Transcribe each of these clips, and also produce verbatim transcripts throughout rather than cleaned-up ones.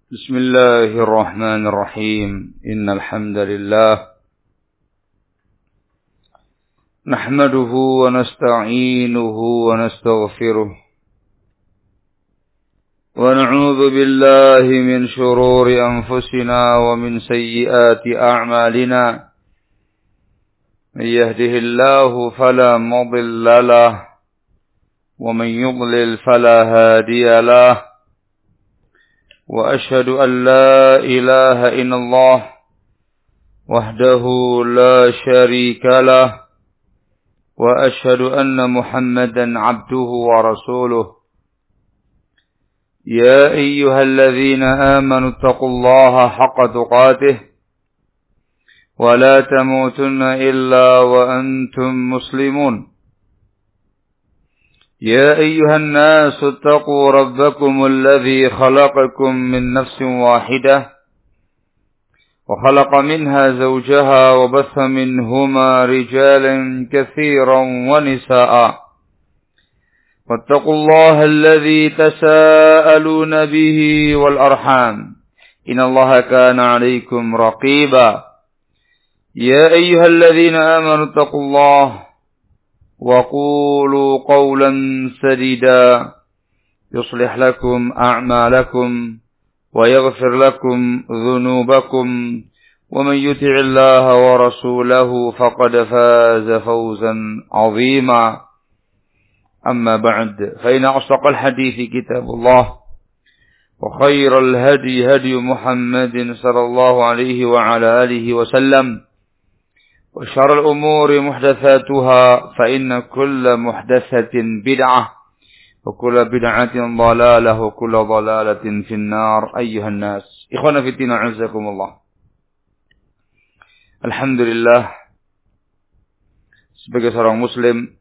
بسم الله الرحمن الرحيم إن الحمد لله نحمده ونستعينه ونستغفره ونعوذ بالله من شرور أنفسنا ومن سيئات أعمالنا من يهده الله فلا مضل له ومن يضلل فلا هادي له وأشهد أن لا إله إلا الله وحده لا شريك له وأشهد أن محمدا عبده ورسوله يا أيها الذين آمنوا اتقوا الله حق تقاته ولا تموتن إلا وأنتم مسلمون يا أيها الناس اتقوا ربكم الذي خلقكم من نفس واحدة وخلق منها زوجها وبث منهما رجالا كثيرا ونساء واتقوا الله الذي تساءلون به والأرحام إن الله كان عليكم رقيبا يا أيها الذين آمنوا اتقوا الله وقولوا قولا سديدا يصلح لكم أعمالكم ويغفر لكم ذنوبكم ومن يطع الله ورسوله فقد فاز فوزا عظيما أما بعد فإن أصدق الحديث كتاب الله وخير الهدي هدي محمد صلى الله عليه وعلى آله وسلم وشر الأمور محدثاتها فإن كل محدثة بدعة وكل بدعة ضلالة وكل ضلالة في النار أيها الناس إخوانا في الدين أعزكم الله. Alhamdulillah, sebagai seorang muslim,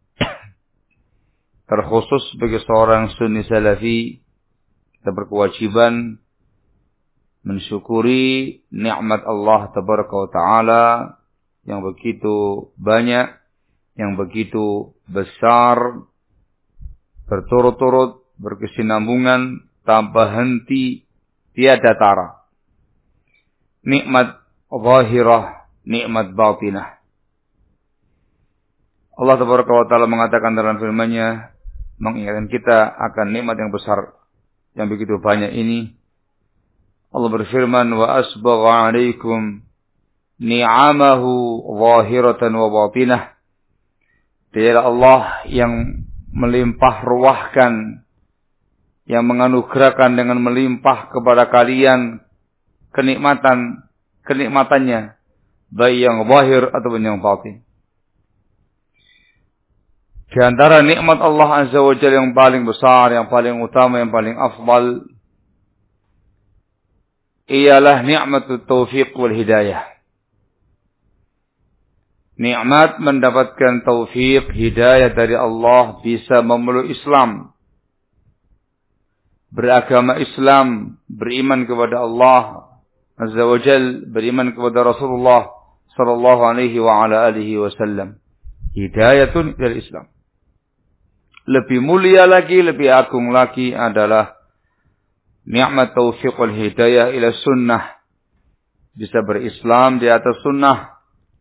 terkhusus sebagai seorang sunni salafi, kita berkewajiban mensyukuri nikmat Allah tabaraka wa ta'ala yang begitu banyak, yang begitu besar, berturut-turut, berkesinambungan, tanpa henti, tiada tara. Nikmat zahirah, nikmat batinah. Allah tabaraka wa ta'ala mengatakan dalam firman-Nya, mengingatkan kita akan nikmat yang besar, yang begitu banyak ini. Allah berfirman, wa asbagha 'alaikum ni'amahu zahiratan wa batinah. Dialah Allah yang melimpah ruahkan, yang menganugerahkan dengan melimpah kepada kalian kenikmatan kenikmatannya, baik yang zahir ataupun yang batin. Di antara nikmat Allah Azza wa Jalla yang paling besar, yang paling utama, yang paling afdal, ialah nikmatut taufiq wal hidayah. Nikmat mendapatkan taufik, hidayah dari Allah, bisa memeluk Islam, beragama Islam, beriman kepada Allah Azza wa Jal, beriman kepada Rasulullah sallallahu alaihi wa ala alihi wasallam. Hidayatun dari Islam. Lebih mulia lagi, lebih agung lagi adalah nikmat taufik wal hidayah ila sunnah. Bisa berislam di atas sunnah,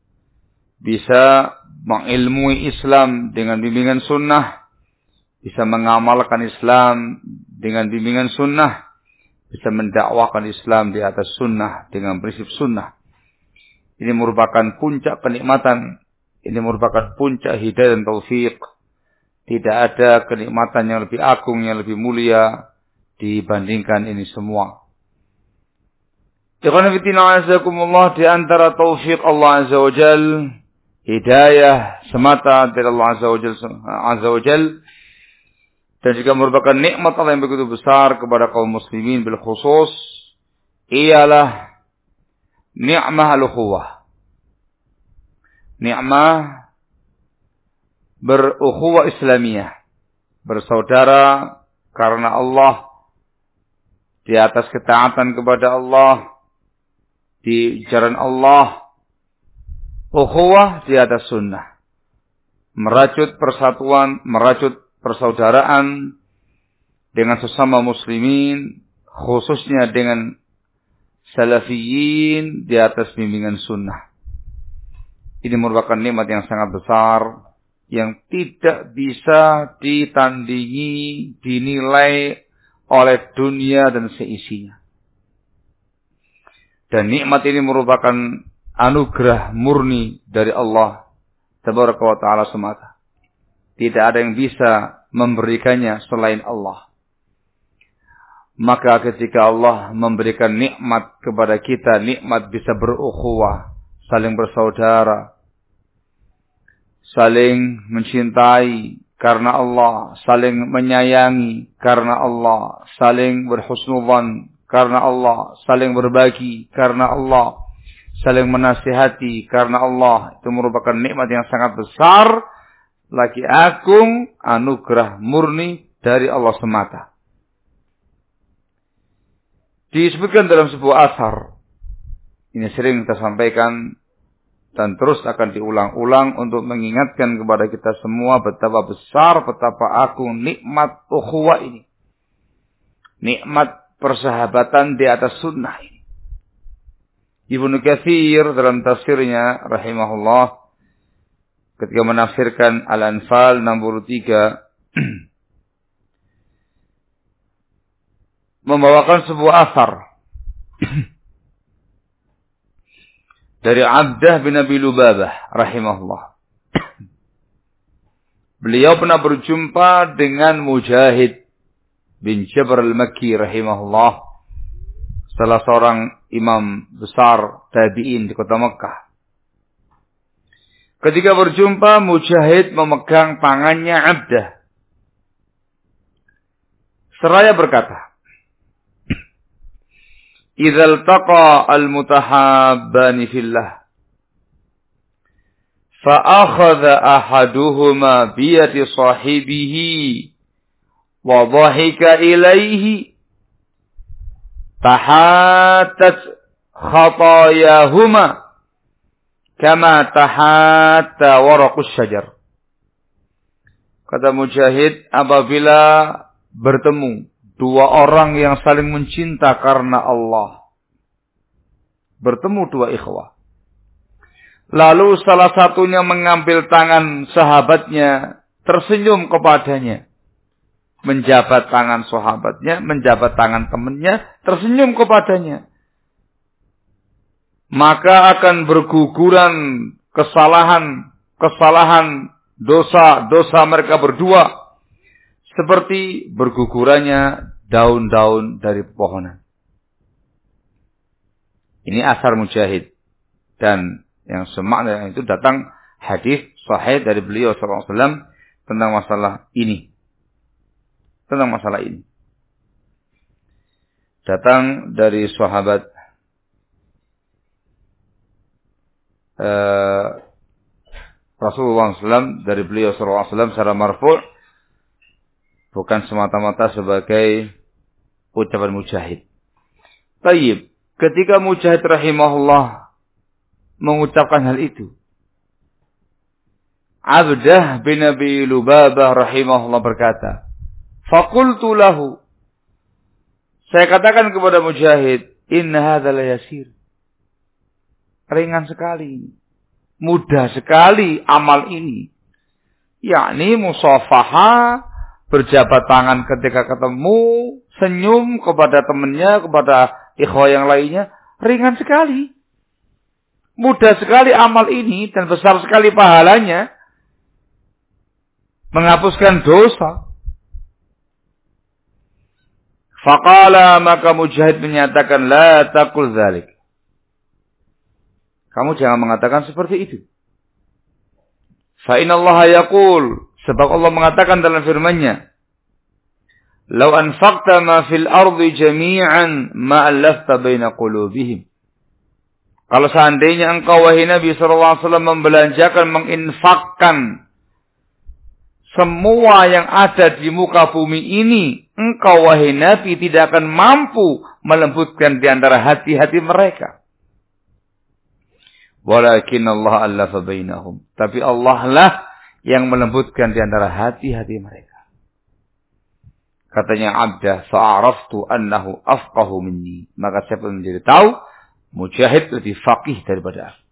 bisa mengilmui Islam dengan bimbingan sunnah, bisa mengamalkan Islam dengan bimbingan sunnah, bisa mendakwakan Islam di atas sunnah dengan prinsip sunnah. Ini merupakan puncak kenikmatan, ini merupakan puncak hidayah dan taufik. Tidak ada kenikmatan yang lebih agung, yang lebih mulia dibandingkan ini semua. Ikhwan fillah azakumullah, di antara taufik Allah Azza wa Jalla, hidayah semata dari Allah Azza wa Jalla, Azza wa Jalla, dan juga merupakan nikmat Allah yang begitu besar kepada kaum muslimin bil khusus, ialah ni'mah al-ukhuwah. Ni'mah berukhuwah Islamiyah, bersaudara karena Allah, di atas ketaatan kepada Allah, di jalan Allah. Ukhuwah di atas sunnah, merajut persatuan, merajut persaudaraan dengan sesama muslimin, khususnya dengan salafiyin di atas bimbingan sunnah. Ini merupakan nikmat yang sangat besar, yang tidak bisa ditandingi, dinilai oleh dunia dan seisinya. Dan nikmat ini merupakan anugerah murni dari Allah Tabaraka wa Ta'ala semata. Tidak ada yang bisa memberikannya selain Allah. Maka ketika Allah memberikan nikmat kepada kita, nikmat bisa berukhuwah, saling bersaudara, saling mencintai karena Allah, saling menyayangi karena Allah, saling berhusnudzan karena Allah, saling berbagi karena Allah, saling menasihati karena Allah. Itu merupakan nikmat yang sangat besar, lagi agung, anugerah murni dari Allah semata. Disebutkan dalam sebuah asar, ini sering kita sampaikan dan terus akan diulang-ulang untuk mengingatkan kepada kita semua betapa besar, betapa agung nikmat ukhuwah ini. Nikmat persahabatan di atas sunnah ini. Ibnu Katsir dalam tafsirnya rahimahullah ketika menafsirkan Al-Anfal enam puluh tiga membawakan sebuah asar dari Abdah bin Abi Lubabah rahimahullah. Beliau pernah berjumpa dengan Mujahid bin Jabr al-Makki rahimahullah, salah seorang imam besar tabi'in di kota Mekah. Ketika berjumpa, Mujahid memegang tangannya Abdah. Seraya berkata, "Idza iltaqa al-mutahabbani fillah, fa akhadha ahaduhuma bi yadi sahibihi wa dhahika ilayhi, tahattat khatayahuma kama tahatta waraqus syajar." Kata Mujahid, apabila bertemu dua orang yang saling mencinta karena Allah, bertemu dua ikhwah, lalu salah satunya mengambil tangan sahabatnya, tersenyum kepadanya, menjabat tangan sahabatnya, menjabat tangan temannya, tersenyum kepadanya, maka akan berguguran kesalahan, kesalahan, dosa-dosa mereka berdua, seperti bergugurannya daun-daun dari pepohonan. Ini asar Mujahid. Dan yang semakna itu datang hadis sahih dari beliau sallallahu alaihi wasallam tentang masalah ini. Tentang masalah ini. Datang dari sahabat uh, Rasulullah sallallahu alaihi wasallam, dari beliau sallallahu alaihi wasallam secara marfu', bukan semata-mata sebagai ucapan Mujahid. Tayyib, ketika Mujahid rahimahullah mengucapkan hal itu, Abdah bin Abi Lubabah rahimahullah berkata, "Faqultu lahu," saya katakan kepada Mujahid, "Inna hadza la yasir." Ringan sekali, mudah sekali amal ini. Yakni musafaha, berjabat tangan ketika ketemu, senyum kepada temannya, kepada ikhwah yang lainnya, ringan sekali. Mudah sekali amal ini dan besar sekali pahalanya, menghapuskan dosa. Faqala, maka Mujahid menyatakan, la taqul dzalik. Kamu jangan mengatakan seperti itu. Fa innallaha yaqul, sebab Allah mengatakan dalam firman-Nya, "Lau anfaqta ma fil ardi jami'an ma allafta baina qulubihim." Kalau seandainya engkau wahai Nabi sallallahu alaihi wasallam membelanjakan, menginfakkan semua yang ada di muka bumi ini, engkau wahai Nabi tidak akan mampu melembutkan di antara hati-hati mereka. Walakin Allah allafa bainahum. Tapi Allah lah yang melembutkan di antara hati-hati mereka. Katanya Abdah, fa'araftu annahu afqahu minni. Maka saya pun menjadi tahu, Mujahid lebih faqih daripada aku.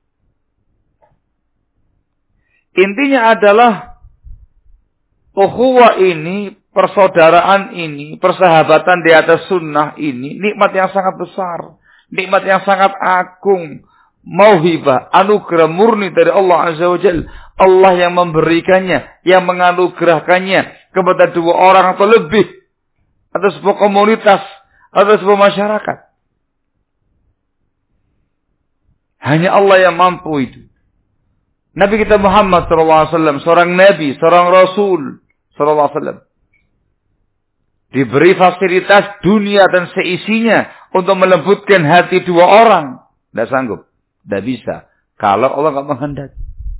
Intinya adalah, ukhuwah ini, persaudaraan ini, persahabatan di atas sunnah ini, nikmat yang sangat besar. Nikmat yang sangat agung. Mauhibah, anugerah murni dari Allah Azza wa Jalla. Allah yang memberikannya, yang menganugerahkannya kepada dua orang atau lebih, atau sebuah komunitas, atau sebuah masyarakat. Hanya Allah yang mampu itu. Nabi kita Muhammad sallallahu alaihi wasallam, seorang nabi, seorang rasul sallallahu alaihi wasallam, diberi fasilitas dunia dan seisinya untuk melembutkan hati dua orang. Tidak sanggup. Tidak bisa. Kalau Allah tidak menghendaki.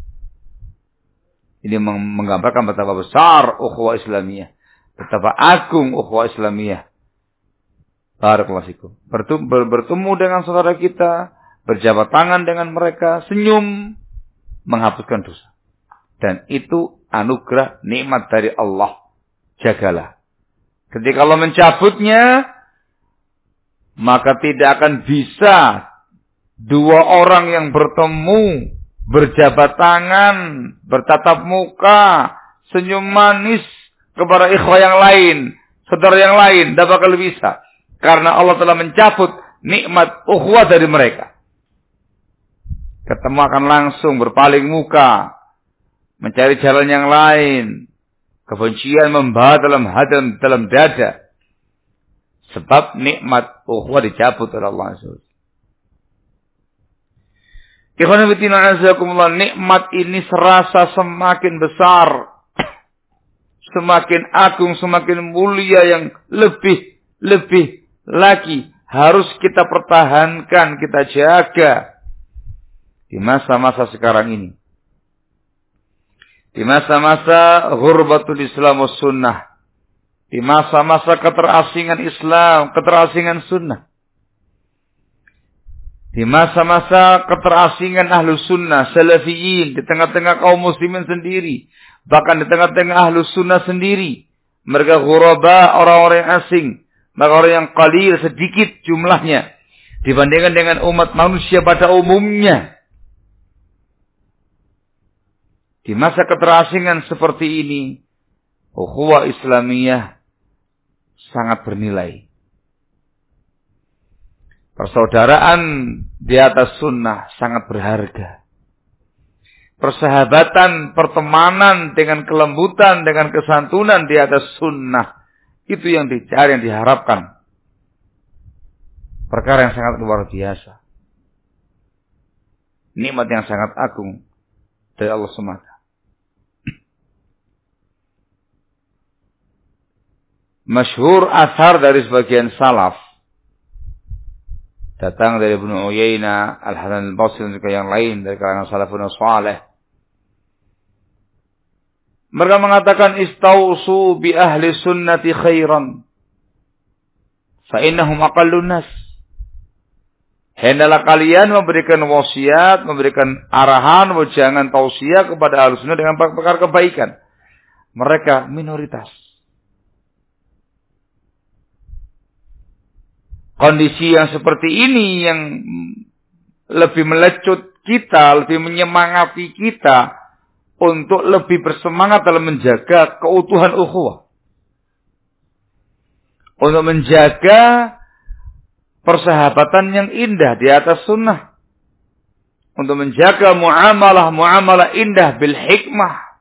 Ini menggambarkan betapa besar ukhuwah Islamiyah. Betapa agung ukhuwah Islamiyah. Barakallahu fikum. Bertemu dengan saudara kita. Berjabat tangan dengan mereka. Senyum. Menghapuskan dosa. Dan itu anugerah nikmat dari Allah. Jagalah. Ketika Allah mencabutnya. Maka tidak akan bisa dua orang yang bertemu, berjabat tangan, bertatap muka, senyum manis kepada ikhwah yang lain, saudara yang lain, tidak bakal bisa. Karena Allah telah mencabut nikmat ukhuwah dari mereka. Ketemu akan langsung berpaling muka, mencari jalan yang lain. Kebencian membahas dalam hati, dalam dada. Sebab nikmat ukhuwah dicabut oleh Allah Subhanahu wa taala. Ikhwan fillah azakumullah, nikmat ini serasa semakin besar, semakin agung, semakin mulia, yang lebih lebih lagi harus kita pertahankan, kita jaga di masa-masa sekarang ini, di masa-masa ghurbatul Islam was sunnah, di masa-masa keterasingan Islam, keterasingan sunnah. Di masa-masa keterasingan ahlu sunnah, salafiyin, di tengah-tengah kaum muslimin sendiri. Bahkan di tengah-tengah ahlu sunnah sendiri. Mereka ghuraba, orang-orang yang asing. Mereka orang yang qalil, sedikit jumlahnya. Dibandingkan dengan umat manusia pada umumnya. Di masa keterasingan seperti ini, ukhuwah Islamiyah sangat bernilai. Persaudaraan di atas sunnah sangat berharga. Persahabatan, pertemanan dengan kelembutan, dengan kesantunan di atas sunnah. Itu yang dicari, yang diharapkan. Perkara yang sangat luar biasa. Nikmat yang sangat agung dari Allah semata. Masyhur athar dari sebagian salaf. Datang dari Ibnu Uyainah, Al-Hasan Al-Basri dan juga yang lain dari kalangan salafun salih. Mereka mengatakan istausu bi ahli sunnati khairan fa innahum aqallun nas. Hendaklah kalian memberikan wasiat, memberikan arahan, wejangan tausiah kepada ahli sunnah dengan perkara kebaikan. Mereka minoritas. Kondisi yang seperti ini yang lebih melecut kita, lebih menyemangati kita untuk lebih bersemangat dalam menjaga keutuhan ukhuwah. Untuk menjaga persahabatan yang indah di atas sunnah. Untuk menjaga muamalah-muamalah indah bil hikmah.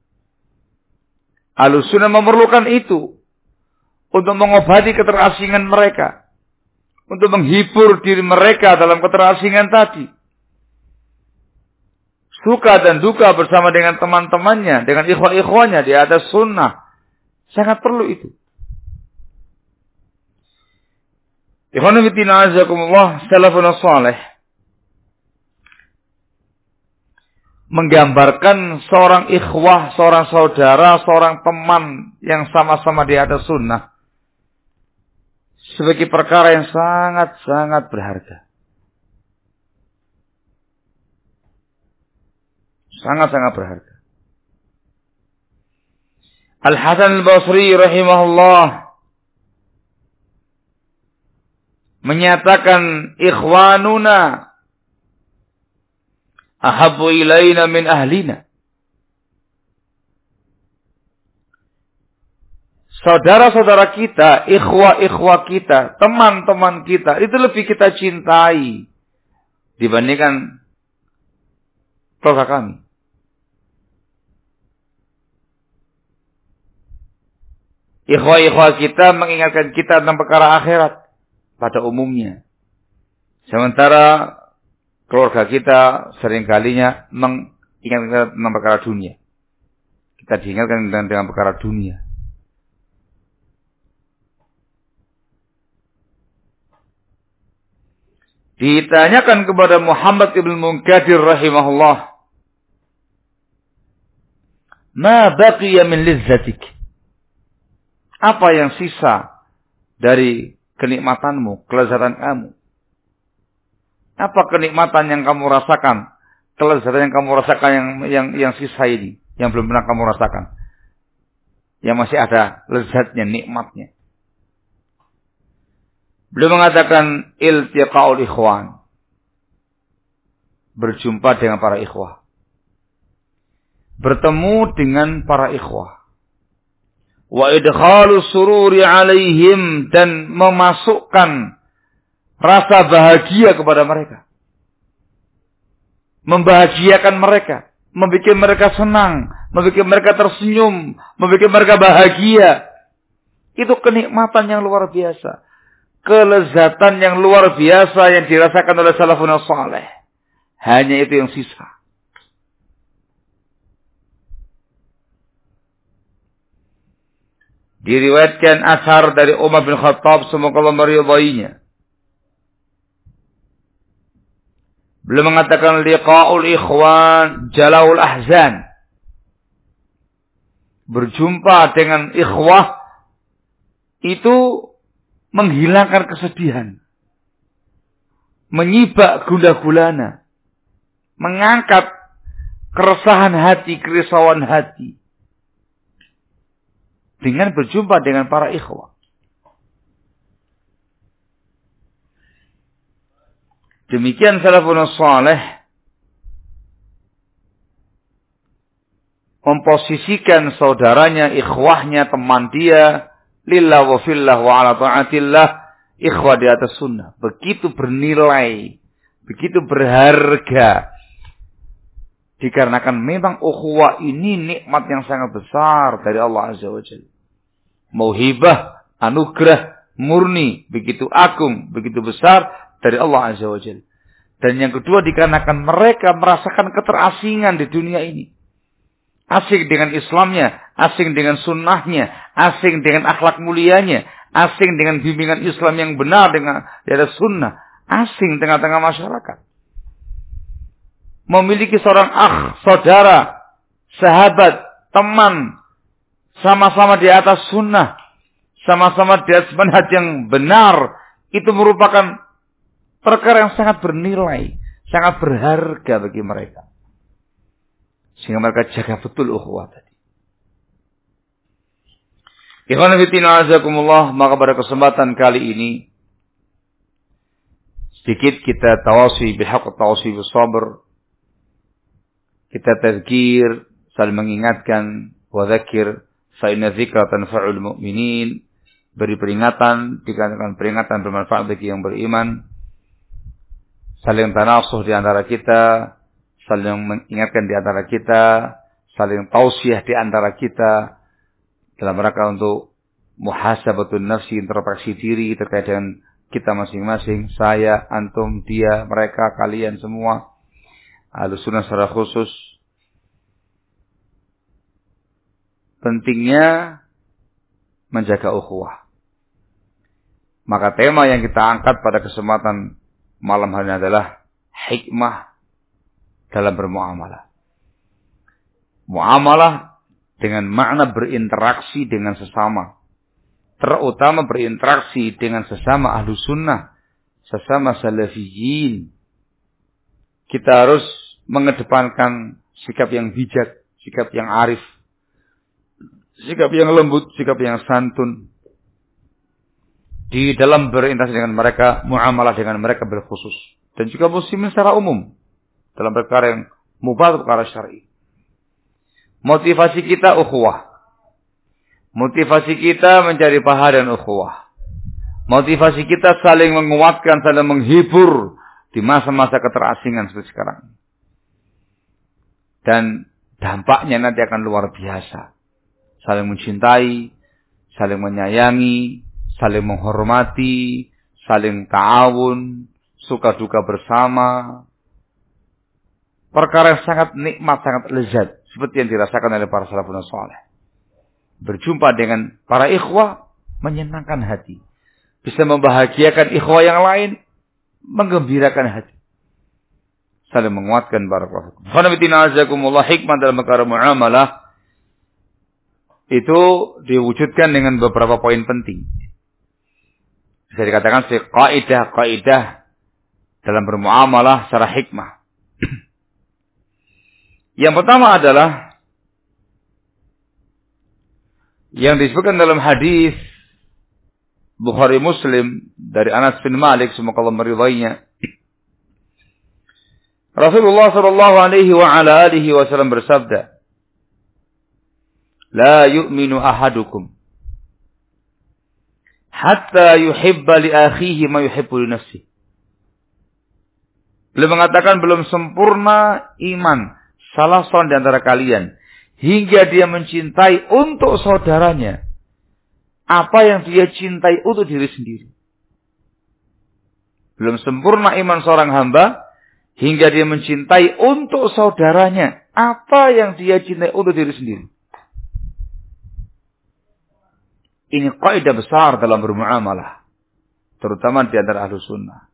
Ahlus sunnah memerlukan itu untuk mengobati keterasingan mereka. Untuk menghibur diri mereka dalam keterasingan tadi. Suka dan duka bersama dengan teman-temannya, dengan ikhwah-ikhwahnya di atas sunnah. Sangat perlu itu. Ikhwanu fiddin azakumullah, salafun salih menggambarkan seorang ikhwah, seorang saudara, seorang teman yang sama-sama di atas sunnah sebagai perkara yang sangat-sangat berharga. Sangat-sangat berharga. Al-Hasan Al-Basri rahimahullah menyatakan ikhwanuna ahabbu ilaina min ahlina. Saudara-saudara kita, ikhwah-ikhwah kita, teman-teman kita, itu lebih kita cintai dibandingkan keluarga kami. Ikhwah-ikhwah kita mengingatkan kita tentang perkara akhirat pada umumnya. Sementara keluarga kita seringkalinya mengingatkan kita tentang perkara dunia. Kita diingatkan dengan, dengan perkara dunia. Ditanyakan kepada Muhammad ibn Munkadir rahimahullah, ma baqiya min lizzatik? Apa yang sisa dari kenikmatanmu, kelezatan kamu? Apa kenikmatan yang kamu rasakan, kelezatan yang kamu rasakan yang yang yang sisa ini, yang belum pernah kamu rasakan, yang masih ada lezatnya, nikmatnya? Beliau mengatakan iltiqaul ikhwan, berjumpa dengan para ikhwah, bertemu dengan para ikhwah, wa idkhalu sururi alaihim, dan memasukkan rasa bahagia kepada mereka, membahagiakan mereka, membuat mereka senang, membuat mereka tersenyum, membuat mereka bahagia. Itu kenikmatan yang luar biasa, kelezatan yang luar biasa yang dirasakan oleh salafun saleh. Hanya itu yang sisa. Diriwayatkan asar dari Umar bin Khattab, semoga Allah meridainya. Beliau mengatakan liqa'ul ikhwan jalaul ahzan. Berjumpa dengan ikhwah itu menghilangkan kesedihan, menyibak gundah gulana, mengangkat keresahan hati, kerisauan hati dengan berjumpa dengan para ikhwah. Demikian salafun saleh memposisikan saudaranya, ikhwahnya, teman dia, lillah wa fillah wa ala ta'atillah, ikhwah di atas sunnah. Begitu bernilai, begitu berharga. Dikarenakan memang ukhuwah ini nikmat yang sangat besar dari Allah Azza wa Jalla. Mauhibah, anugerah, murni, begitu agung, begitu besar dari Allah Azza wa Jalla. Dan yang kedua, dikarenakan mereka merasakan keterasingan di dunia ini. Asing dengan Islamnya, asing dengan sunnahnya, asing dengan akhlak mulianya, asing dengan bimbingan Islam yang benar dengan dari sunnah, asing tengah-tengah masyarakat. Memiliki seorang akh, saudara, sahabat, teman, sama-sama di atas sunnah, sama-sama di atas manhaj yang benar, itu merupakan perkara yang sangat bernilai, sangat berharga bagi mereka. Sehingga mereka jaga betul ukhuwah tadi. Ikhwan fillah azakumullah, maka pada kesempatan kali ini sedikit kita tawasi bihaq tawasi bisabr. Kita tazkir, saling mengingatkan, wa dzakir fa inna dzikra tanfa'ul mu'minin. Beri peringatan, dikatakan peringatan bermanfaat bagi yang beriman. Saling tanasuh di antara kita, saling mengingatkan di antara kita, saling tausiah di antara kita dalam rangka untuk muhasabatun nafsi, introspeksi diri terkait dengan kita masing-masing, saya, antum, dia, mereka, kalian semua, Ahlus Sunnah secara khusus. Pentingnya menjaga ukhuwah. Maka tema yang kita angkat pada kesempatan malam hari ini adalah hikmah dalam bermuamalah. Muamalah dengan makna berinteraksi dengan sesama. Terutama berinteraksi dengan sesama ahlu sunnah, sesama salafiyin. Kita harus mengedepankan sikap yang bijak, sikap yang arif, sikap yang lembut, sikap yang santun. di dalam berinteraksi dengan mereka, muamalah dengan mereka bil khusus, dan juga muslimin secara umum dalam perkara yang mubah atau perkara syar'i. Motivasi kita ukhuwah. Motivasi kita mencari pahala dan ukhuwah. Motivasi kita saling menguatkan, saling menghibur di masa-masa keterasingan seperti sekarang. Dan dampaknya nanti akan luar biasa. Saling mencintai, saling menyayangi, saling menghormati, saling ta'awun, suka duka bersama. Perkara yang sangat nikmat, sangat lezat, seperti yang dirasakan oleh para salafun saleh. Berjumpa dengan para ikhwah, menyenangkan hati. Bisa membahagiakan ikhwah yang lain, menggembirakan hati. Saling menguatkan barakallahu. Khanabitina azakumullah, hikmah dalam perkara muamalah itu diwujudkan dengan beberapa poin penting. Bisa dikatakan sebagai kaidah-kaidah dalam bermuamalah secara hikmah. Yang pertama adalah yang disebutkan dalam hadis Bukhari Muslim dari Anas bin Malik, semoga Allah meridainya. Rasulullah sallallahu alaihi wa ala alihi wasallam bersabda, "La yu'minu ahadukum hatta yuhibba li akhihi ma yuhibbu li nafsihi." Beliau mengatakan belum sempurna iman salah seorang di antara kalian hingga dia mencintai untuk saudaranya apa yang dia cintai untuk diri sendiri. Belum sempurna iman seorang hamba hingga dia mencintai untuk saudaranya apa yang dia cintai untuk diri sendiri. Ini kaidah besar dalam bermuamalah, terutama di antara ahlu sunnah.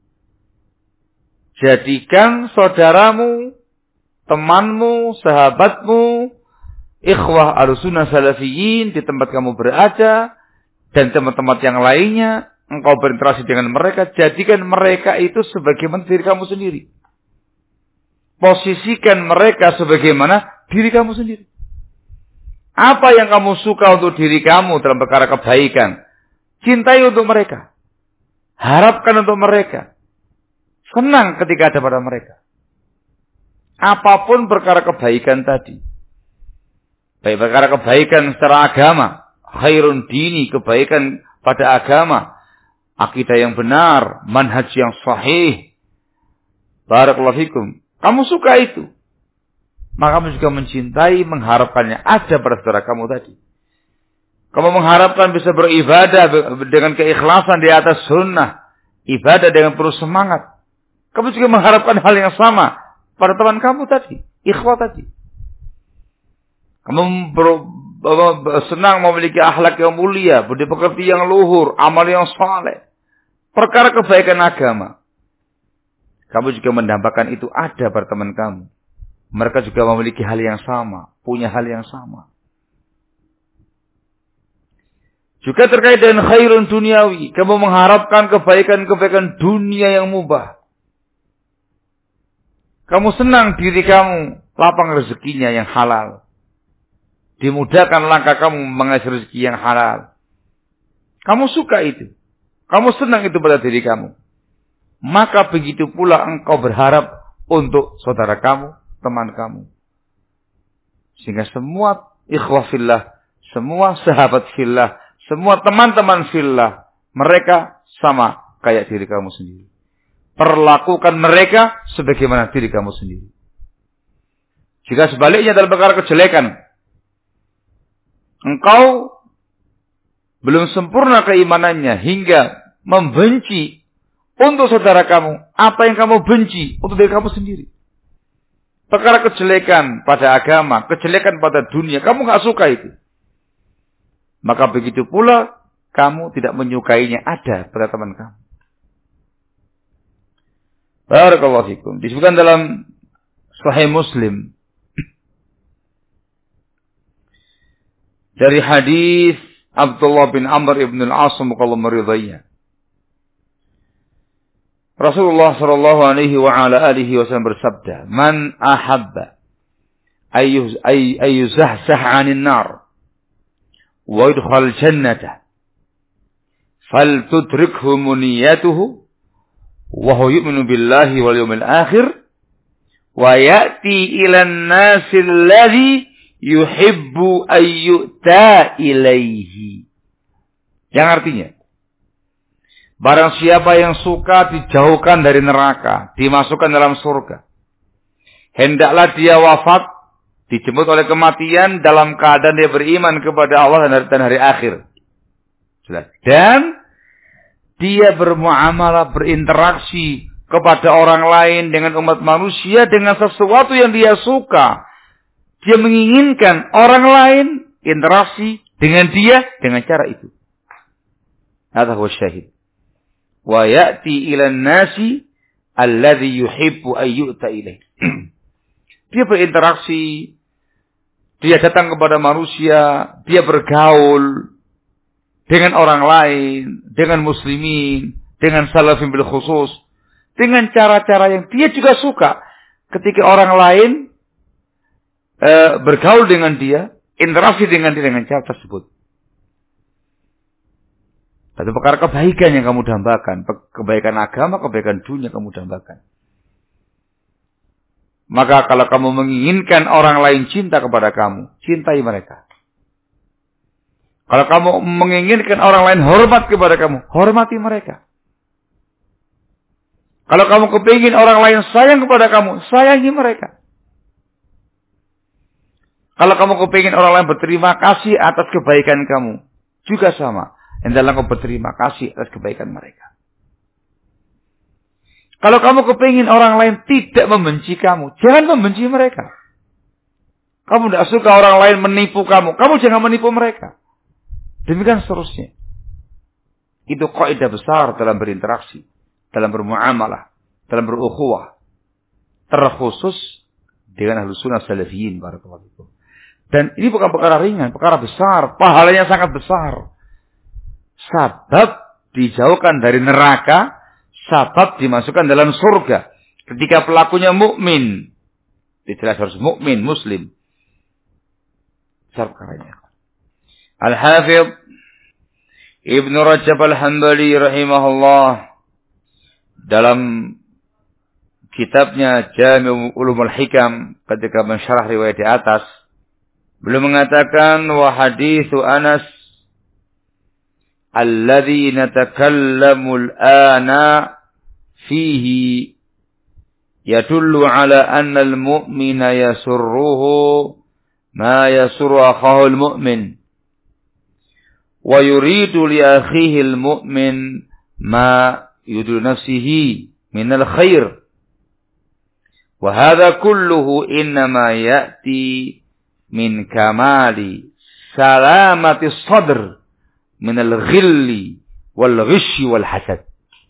Jadikan saudaramu, temanmu, sahabatmu, ikhwah ahlussunnah salafiyin di tempat kamu berada dan tempat-tempat yang lainnya, engkau berinteraksi dengan mereka, jadikan mereka itu sebagaimana diri kamu sendiri. Posisikan mereka sebagaimana diri kamu sendiri. Apa yang kamu suka untuk diri kamu dalam perkara kebaikan, cintai untuk mereka. Harapkan untuk mereka. Senang ketika ada pada mereka. Apapun perkara kebaikan tadi. Baik perkara kebaikan secara agama, khairun dini, kebaikan pada agama, akidah yang benar, manhaj yang sahih. Barakallahu fikum. Kamu suka itu, maka kamu juga mencintai, mengharapkannya ada pada saudara kamu tadi. Kamu mengharapkan bisa beribadah dengan keikhlasan di atas sunnah, ibadah dengan penuh semangat. Kamu juga mengharapkan hal yang sama pada teman kamu tadi, ikhwah tadi. Kamu ber, senang memiliki akhlak yang mulia, budi pekerti yang luhur, amal yang saleh, perkara kebaikan agama. Kamu juga mendambakan itu ada pada teman kamu. Mereka juga memiliki hal yang sama, punya hal yang sama. Juga terkait dengan khairun duniawi, kamu mengharapkan kebaikan-kebaikan dunia yang mubah. Kamu senang diri kamu lapang rezekinya yang halal. Dimudahkan langkah kamu mengais rezeki yang halal. Kamu suka itu. Kamu senang itu pada diri kamu. Maka begitu pula engkau berharap untuk saudara kamu, teman kamu. Sehingga semua ikhwah fillah, semua sahabat fillah, semua teman-teman fillah, mereka sama kayak diri kamu sendiri. Perlakukan mereka sebagaimana diri kamu sendiri. Jika sebaliknya dalam perkara kejelekan, engkau belum sempurna keimanannya hingga membenci untuk saudara kamu apa yang kamu benci untuk diri kamu sendiri. Perkara kejelekan pada agama, kejelekan pada dunia, kamu gak suka itu. Maka begitu pula kamu tidak menyukainya ada pada teman kamu. Barakallahu fikum. Disebutkan dalam Sahih Muslim dari hadis Abdullah bin Amr ibn al-As kalau meridainya. Rasulullah sallallahu alaihi wa ala alihi wasallam bersabda, "Man ahabba ayyuz ay ayyuzahzah 'anil nar wa yadkhul jannata fal tudrikhu muniyatuhu wa huwa yu'minu billahi wal yawmil akhir wa ya'ti ilan nasil ladzi yuhibbu ayyuta ilaihi. Yang artinya, barang siapa yang suka dijauhkan dari neraka, dimasukkan dalam surga, hendaklah dia wafat, dijemput oleh kematian dalam keadaan dia beriman kepada Allah dan hari akhir. Dan dia bermuamalah, berinteraksi kepada orang lain dengan umat manusia dengan sesuatu yang dia suka. Dia menginginkan orang lain interaksi dengan dia dengan cara itu. Hadza huwa syahid. Wa ya'ti ilan nasi alladhi yuhibbu ayyuta ilaih. Dia berinteraksi, dia datang kepada manusia, dia bergaul dengan orang lain, dengan muslimin, dengan salafin bil khusus, dengan cara-cara yang dia juga suka. Ketika orang lain e, bergaul dengan dia, interaksi dengan dia dengan cara tersebut. Satu perkara kebaikan yang kamu dambakan, kebaikan agama, kebaikan dunia kamu dambakan. Maka kalau kamu menginginkan orang lain cinta kepada kamu, cintai mereka. Kalau kamu menginginkan orang lain hormat kepada kamu, hormati mereka. Kalau kamu kepingin orang lain sayang kepada kamu, sayangi mereka. Kalau kamu kepingin orang lain berterima kasih atas kebaikan kamu, juga sama. Hendaklah kau berterima kasih atas kebaikan mereka. Kalau kamu kepingin orang lain tidak membenci kamu, jangan membenci mereka. Kamu tidak suka orang lain menipu kamu, kamu jangan menipu mereka. Demikian seterusnya. Itu kaidah besar dalam berinteraksi, dalam bermuamalah, dalam berukhuwah. Terkhusus dengan Ahlus Sunnah Salafiyin barakallahu fikum. Dan ini bukan perkara ringan, perkara besar, pahalanya sangat besar. Sabab dijauhkan dari neraka, sabab dimasukkan dalam surga. Ketika pelakunya mukmin, dijelas harus mukmin, muslim. Besar perkaranya. Al-Hafidh Ibn Rajab Al-Hambali rahimahullah dalam kitabnya Jami' Ulumul Hikam ketika mensyarah riwayat di atas, beliau mengatakan wa haditsu Anas alladhi natakallamu al-ana fihi yadullu ala anna al-mu'mina yasurruhu ma yasurru akhahu al-mu'min wa yuridu li akhihi al-mu'min ma yuridu nafsihi min al-khair wa hadha kulluhu innama ya'ti min kamali salamati sadr min al-ghilli wal-ghishi wal-hasad.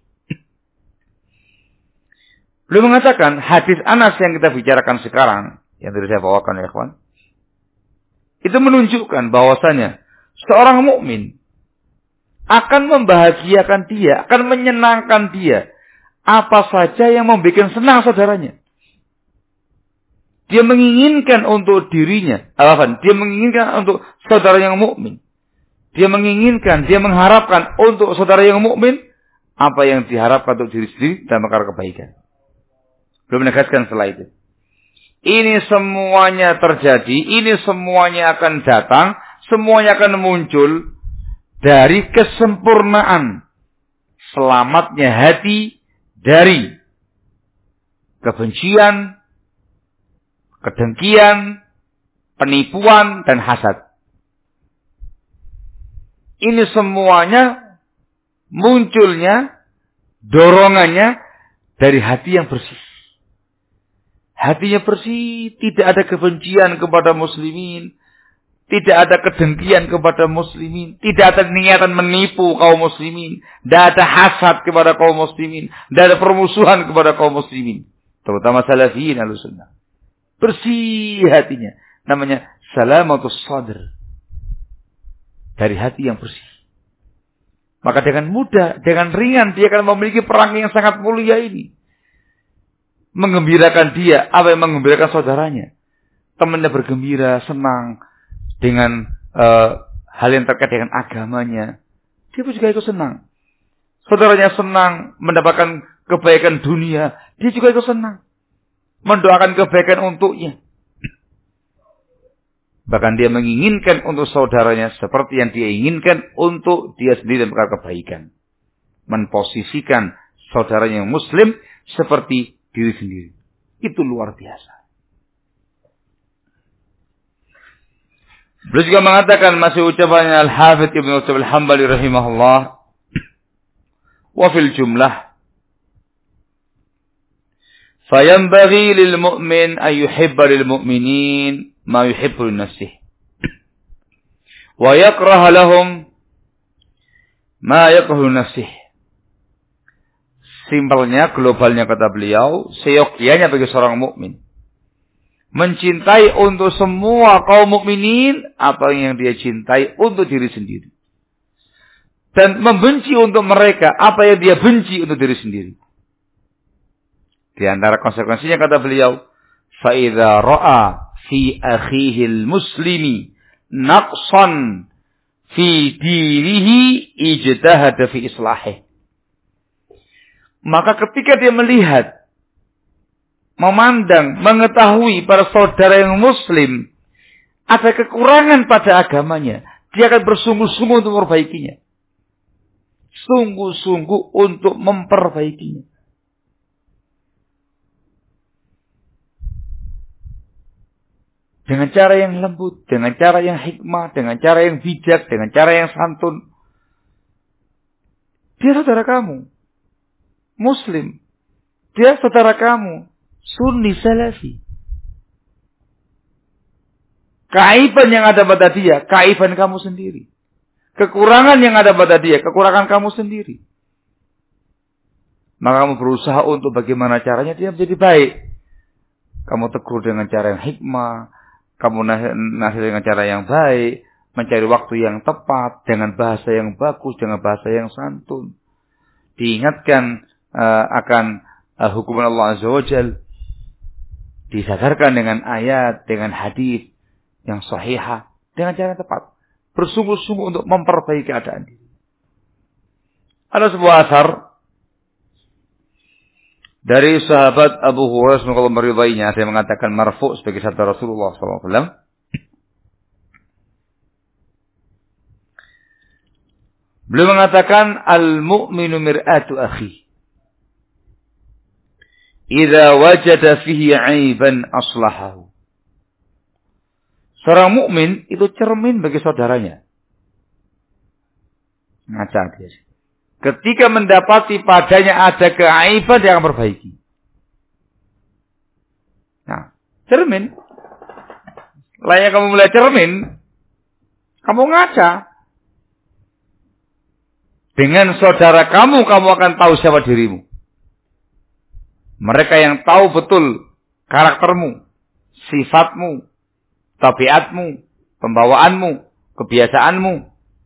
Beliau mengatakan hadis Anas yang kita bicarakan sekarang, yang tadi saya bawakan ya kawan, itu menunjukkan bahwasanya seorang mukmin akan membahagiakan dia, akan menyenangkan dia apa saja yang membuat senang saudaranya. Dia menginginkan untuk dirinya, apa? Dia menginginkan untuk saudara yang mukmin. Dia menginginkan, dia mengharapkan untuk saudara yang mukmin apa yang diharapkan untuk diri sendiri dalam perkara kebaikan. Belum menegaskan setelah itu. Ini semuanya terjadi, ini semuanya akan datang, semuanya akan muncul dari kesempurnaan selamatnya hati dari kebencian, kedengkian, penipuan, dan hasad. Ini semuanya munculnya, dorongannya dari hati yang bersih. Hatinya bersih, tidak ada kebencian kepada muslimin, tidak ada kedengkian kepada muslimin, tidak ada niatan menipu kaum muslimin, tidak ada hasad kepada kaum muslimin, tidak ada permusuhan kepada kaum muslimin, terutama salafiyin Ahlussunnah. Bersih hatinya, namanya salamatus sadr. Dari hati yang bersih. Maka dengan mudah, dengan ringan dia akan memiliki perang yang sangat mulia ini. Menggembirakan dia, apa yang menggembirakan saudaranya. Temannya bergembira, senang dengan uh, hal yang terkait dengan agamanya. Dia pun juga ikut senang. saudaranya senang mendapatkan kebaikan dunia, dia juga ikut senang. Mendoakan kebaikan untuknya. Bahkan dia menginginkan untuk saudaranya seperti yang dia inginkan untuk dia sendiri dalam perkara kebaikan. Memposisikan saudaranya yang muslim seperti diri sendiri. Itu luar biasa. Beliau juga mengatakan, masih ucapannya Al-Hafidz Ibnu Rajab Al-Hambali rahimahullah, wa fil jumlah fayanbaghi lil mu'min an yuhibba lil mu'minin ma yuhibbu li nafsihi wa yakraha lahum ma yakrahu li nafsihi. Simpelnya, globalnya kata beliau, seyogyanya bagi seorang mukmin mencintai untuk semua kaum mukminin apa yang dia cintai untuk diri sendiri. Dan membenci untuk mereka apa yang dia benci untuk diri sendiri. Di antara konsekuensinya kata beliau, فَإِذَا رَأَى فِي أَخِيهِ الْمُسْلِمِ نَقْصًا فِي دِينِهِ اجْتَهَدَ فِي إِصْلَاحِهِ. Maka ketika dia melihat, memandang, mengetahui para saudara yang muslim ada kekurangan pada agamanya, dia akan bersungguh-sungguh untuk memperbaikinya. Sungguh-sungguh untuk memperbaikinya. Dengan cara yang lembut, dengan cara yang hikmah, dengan cara yang bijak, dengan cara yang santun. Dia saudara kamu, muslim. Dia saudara kamu, Sunni Salafi. Keaiban yang ada pada dia, keaiban kamu sendiri. Kekurangan yang ada pada dia, kekurangan kamu sendiri. Maka kamu berusaha untuk bagaimana caranya dia menjadi baik. Kamu tegur dengan cara yang hikmah, kamu nasihat dengan cara yang baik, mencari waktu yang tepat, dengan bahasa yang bagus, dengan bahasa yang santun. Diingatkan uh, akan uh, hukuman Allah Azza wa Jalla. Disadarkan dengan ayat, dengan hadis yang sahihah, dengan cara yang tepat. Bersungguh-sungguh untuk memperbaiki keadaan diri. Ada sebuah asar dari sahabat Abu Hurairah semoga Allah meridainya, saya mengatakan marfu' sebagai sabda Rasulullah sallallahu alaihi wasallam. Beliau mengatakan al-mu'minu mir'atu akhi. Idza wajada fihi 'aiban aslahahu. Seorang mukmin itu cermin bagi saudaranya. Ngaca dia. Ketika mendapati padanya ada keaiban, dia akan perbaiki. Nah, cermin. Layak kamu mulai cermin, kamu ngaca. Dengan saudara kamu, kamu akan tahu siapa dirimu. Mereka yang tahu betul karaktermu, sifatmu, tabiatmu, pembawaanmu, kebiasaanmu.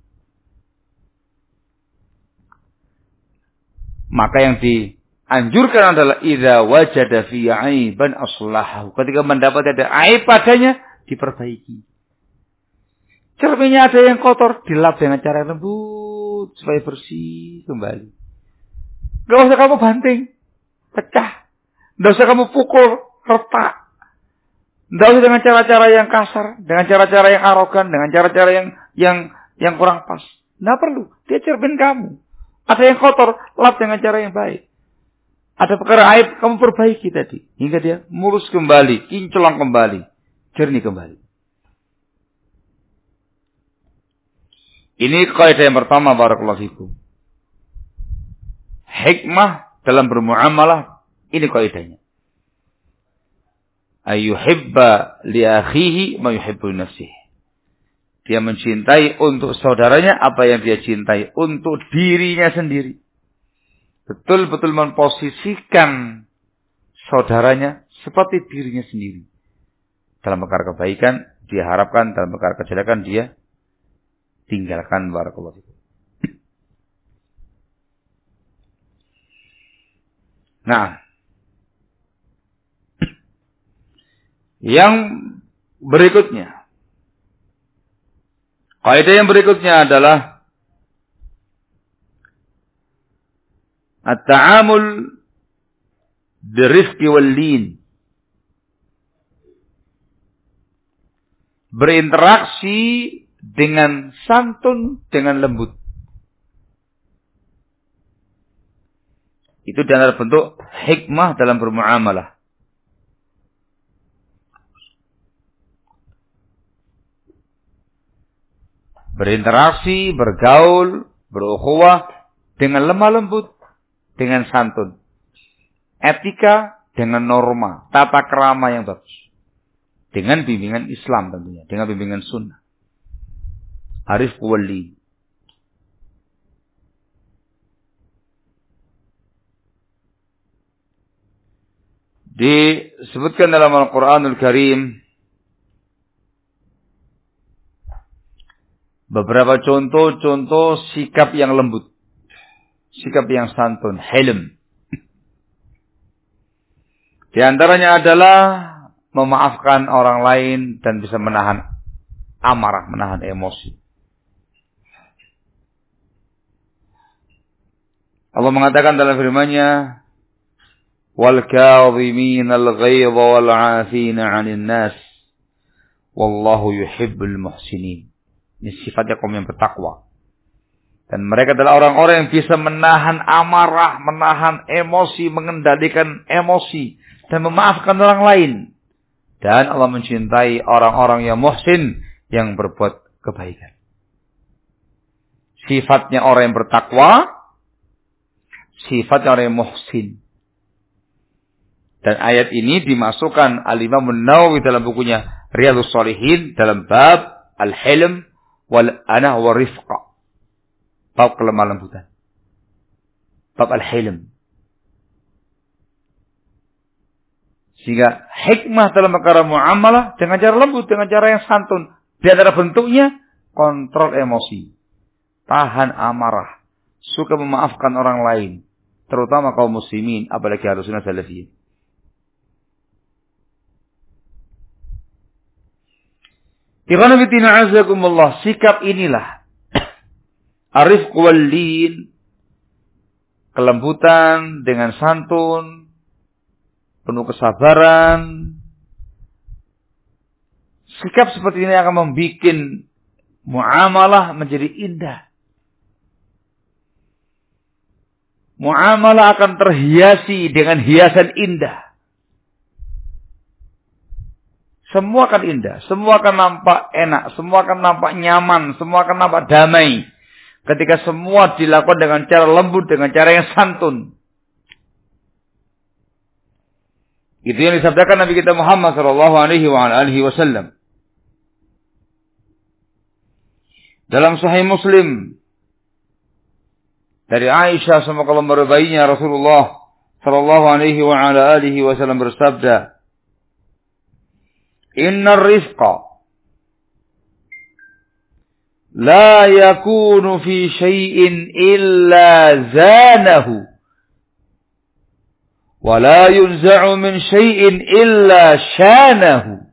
Maka yang dianjurkan adalah idza wajada fi 'aiban aslahahu. Ketika mendapat ada aib padanya, diperbaiki. Cerminnya ada yang kotor, dilap dengan cara lembut supaya bersih kembali. Gak usah kamu banting, pecah. Gak usah kamu pukul, retak. Gak usah dengan cara-cara yang kasar, dengan cara-cara yang arogan, dengan cara-cara yang yang yang kurang pas. Nggak perlu. Dia cermin kamu. Ada yang kotor, lap dengan cara yang baik. Ada perkara aib, kamu perbaiki tadi. Hingga dia mulus kembali, kinclong kembali, jernih kembali. Ini kaidah yang pertama, barakallahu fikum. Hikmah dalam bermuamalah, ini kaidahnya. Ayyuhibba li akhihi ma yuhibbu li nafsihi. Dia mencintai untuk saudaranya apa yang dia cintai untuk dirinya sendiri. Betul-betul memposisikan saudaranya seperti dirinya sendiri. Dalam perkara kebaikan dia harapkan, dalam perkara kejelekan dia tinggalkan, barakallahu fikum. Nah, yang berikutnya, kaidah yang berikutnya adalah At-ta'amul birifqi wal lin. Berinteraksi dengan santun, dengan lembut. Itu adalah bentuk hikmah dalam bermuamalah. Berinteraksi, bergaul, berukhuwah dengan lemah lembut, dengan santun. Etika dengan norma, tata krama yang bagus. Dengan bimbingan Islam tentunya, dengan bimbingan sunnah. Arif wali. Disebutkan dalam Al-Quranul Karim beberapa contoh-contoh sikap yang lembut, sikap yang santun, hilm. Di antaranya adalah memaafkan orang lain dan bisa menahan amarah, menahan emosi. Allah mengatakan dalam firman-Nya, wal kadhiminal ghaidha wal 'afina 'anil nas wallahu yuhibbul muhsinin. Ini sifatnya kaum yang bertakwa. Dan mereka adalah orang-orang yang bisa menahan amarah, menahan emosi, mengendalikan emosi dan memaafkan orang lain. Dan Allah mencintai orang-orang yang muhsin, yang berbuat kebaikan. Sifatnya orang yang bertakwa, sifatnya orang yang muhsin. Dan ayat ini dimasukkan Al-Imam An-Nawawi dalam bukunya Riyadhus Shalihin dalam bab Al-Hilm wal-Anah wa Rifqa. Bab kelemah lembutan. Bab Al-Hilm. Sehingga hikmah dalam perkara muamalah dengan cara lembut, dengan cara yang santun. Di antara bentuknya, kontrol emosi. Tahan amarah. Suka memaafkan orang lain. Terutama kaum muslimin, apalagi Ahlussunnah Salafiyyin. Ikhwan fillah azakumullah, sikap inilah arif wal lin, kelembutan dengan santun, penuh kesabaran. Sikap seperti ini akan membuat muamalah menjadi indah. Muamalah akan terhiasi dengan hiasan indah. Semua akan indah, semua akan nampak enak, semua akan nampak nyaman, semua akan nampak damai. Ketika semua dilakukan dengan cara lembut, dengan cara yang santun. Itu yang disabdakan Nabi kita Muhammad sallallahu alaihi wasallam. Dalam Sahih Muslim dari Aisyah, semoga Allah meridainya, Rasulullah sallallahu alaihi wasallam bersabda, Inna rifqa la yakunu fi syai'in illa zanahu wa la yunza'u min syai'in illa syanahu.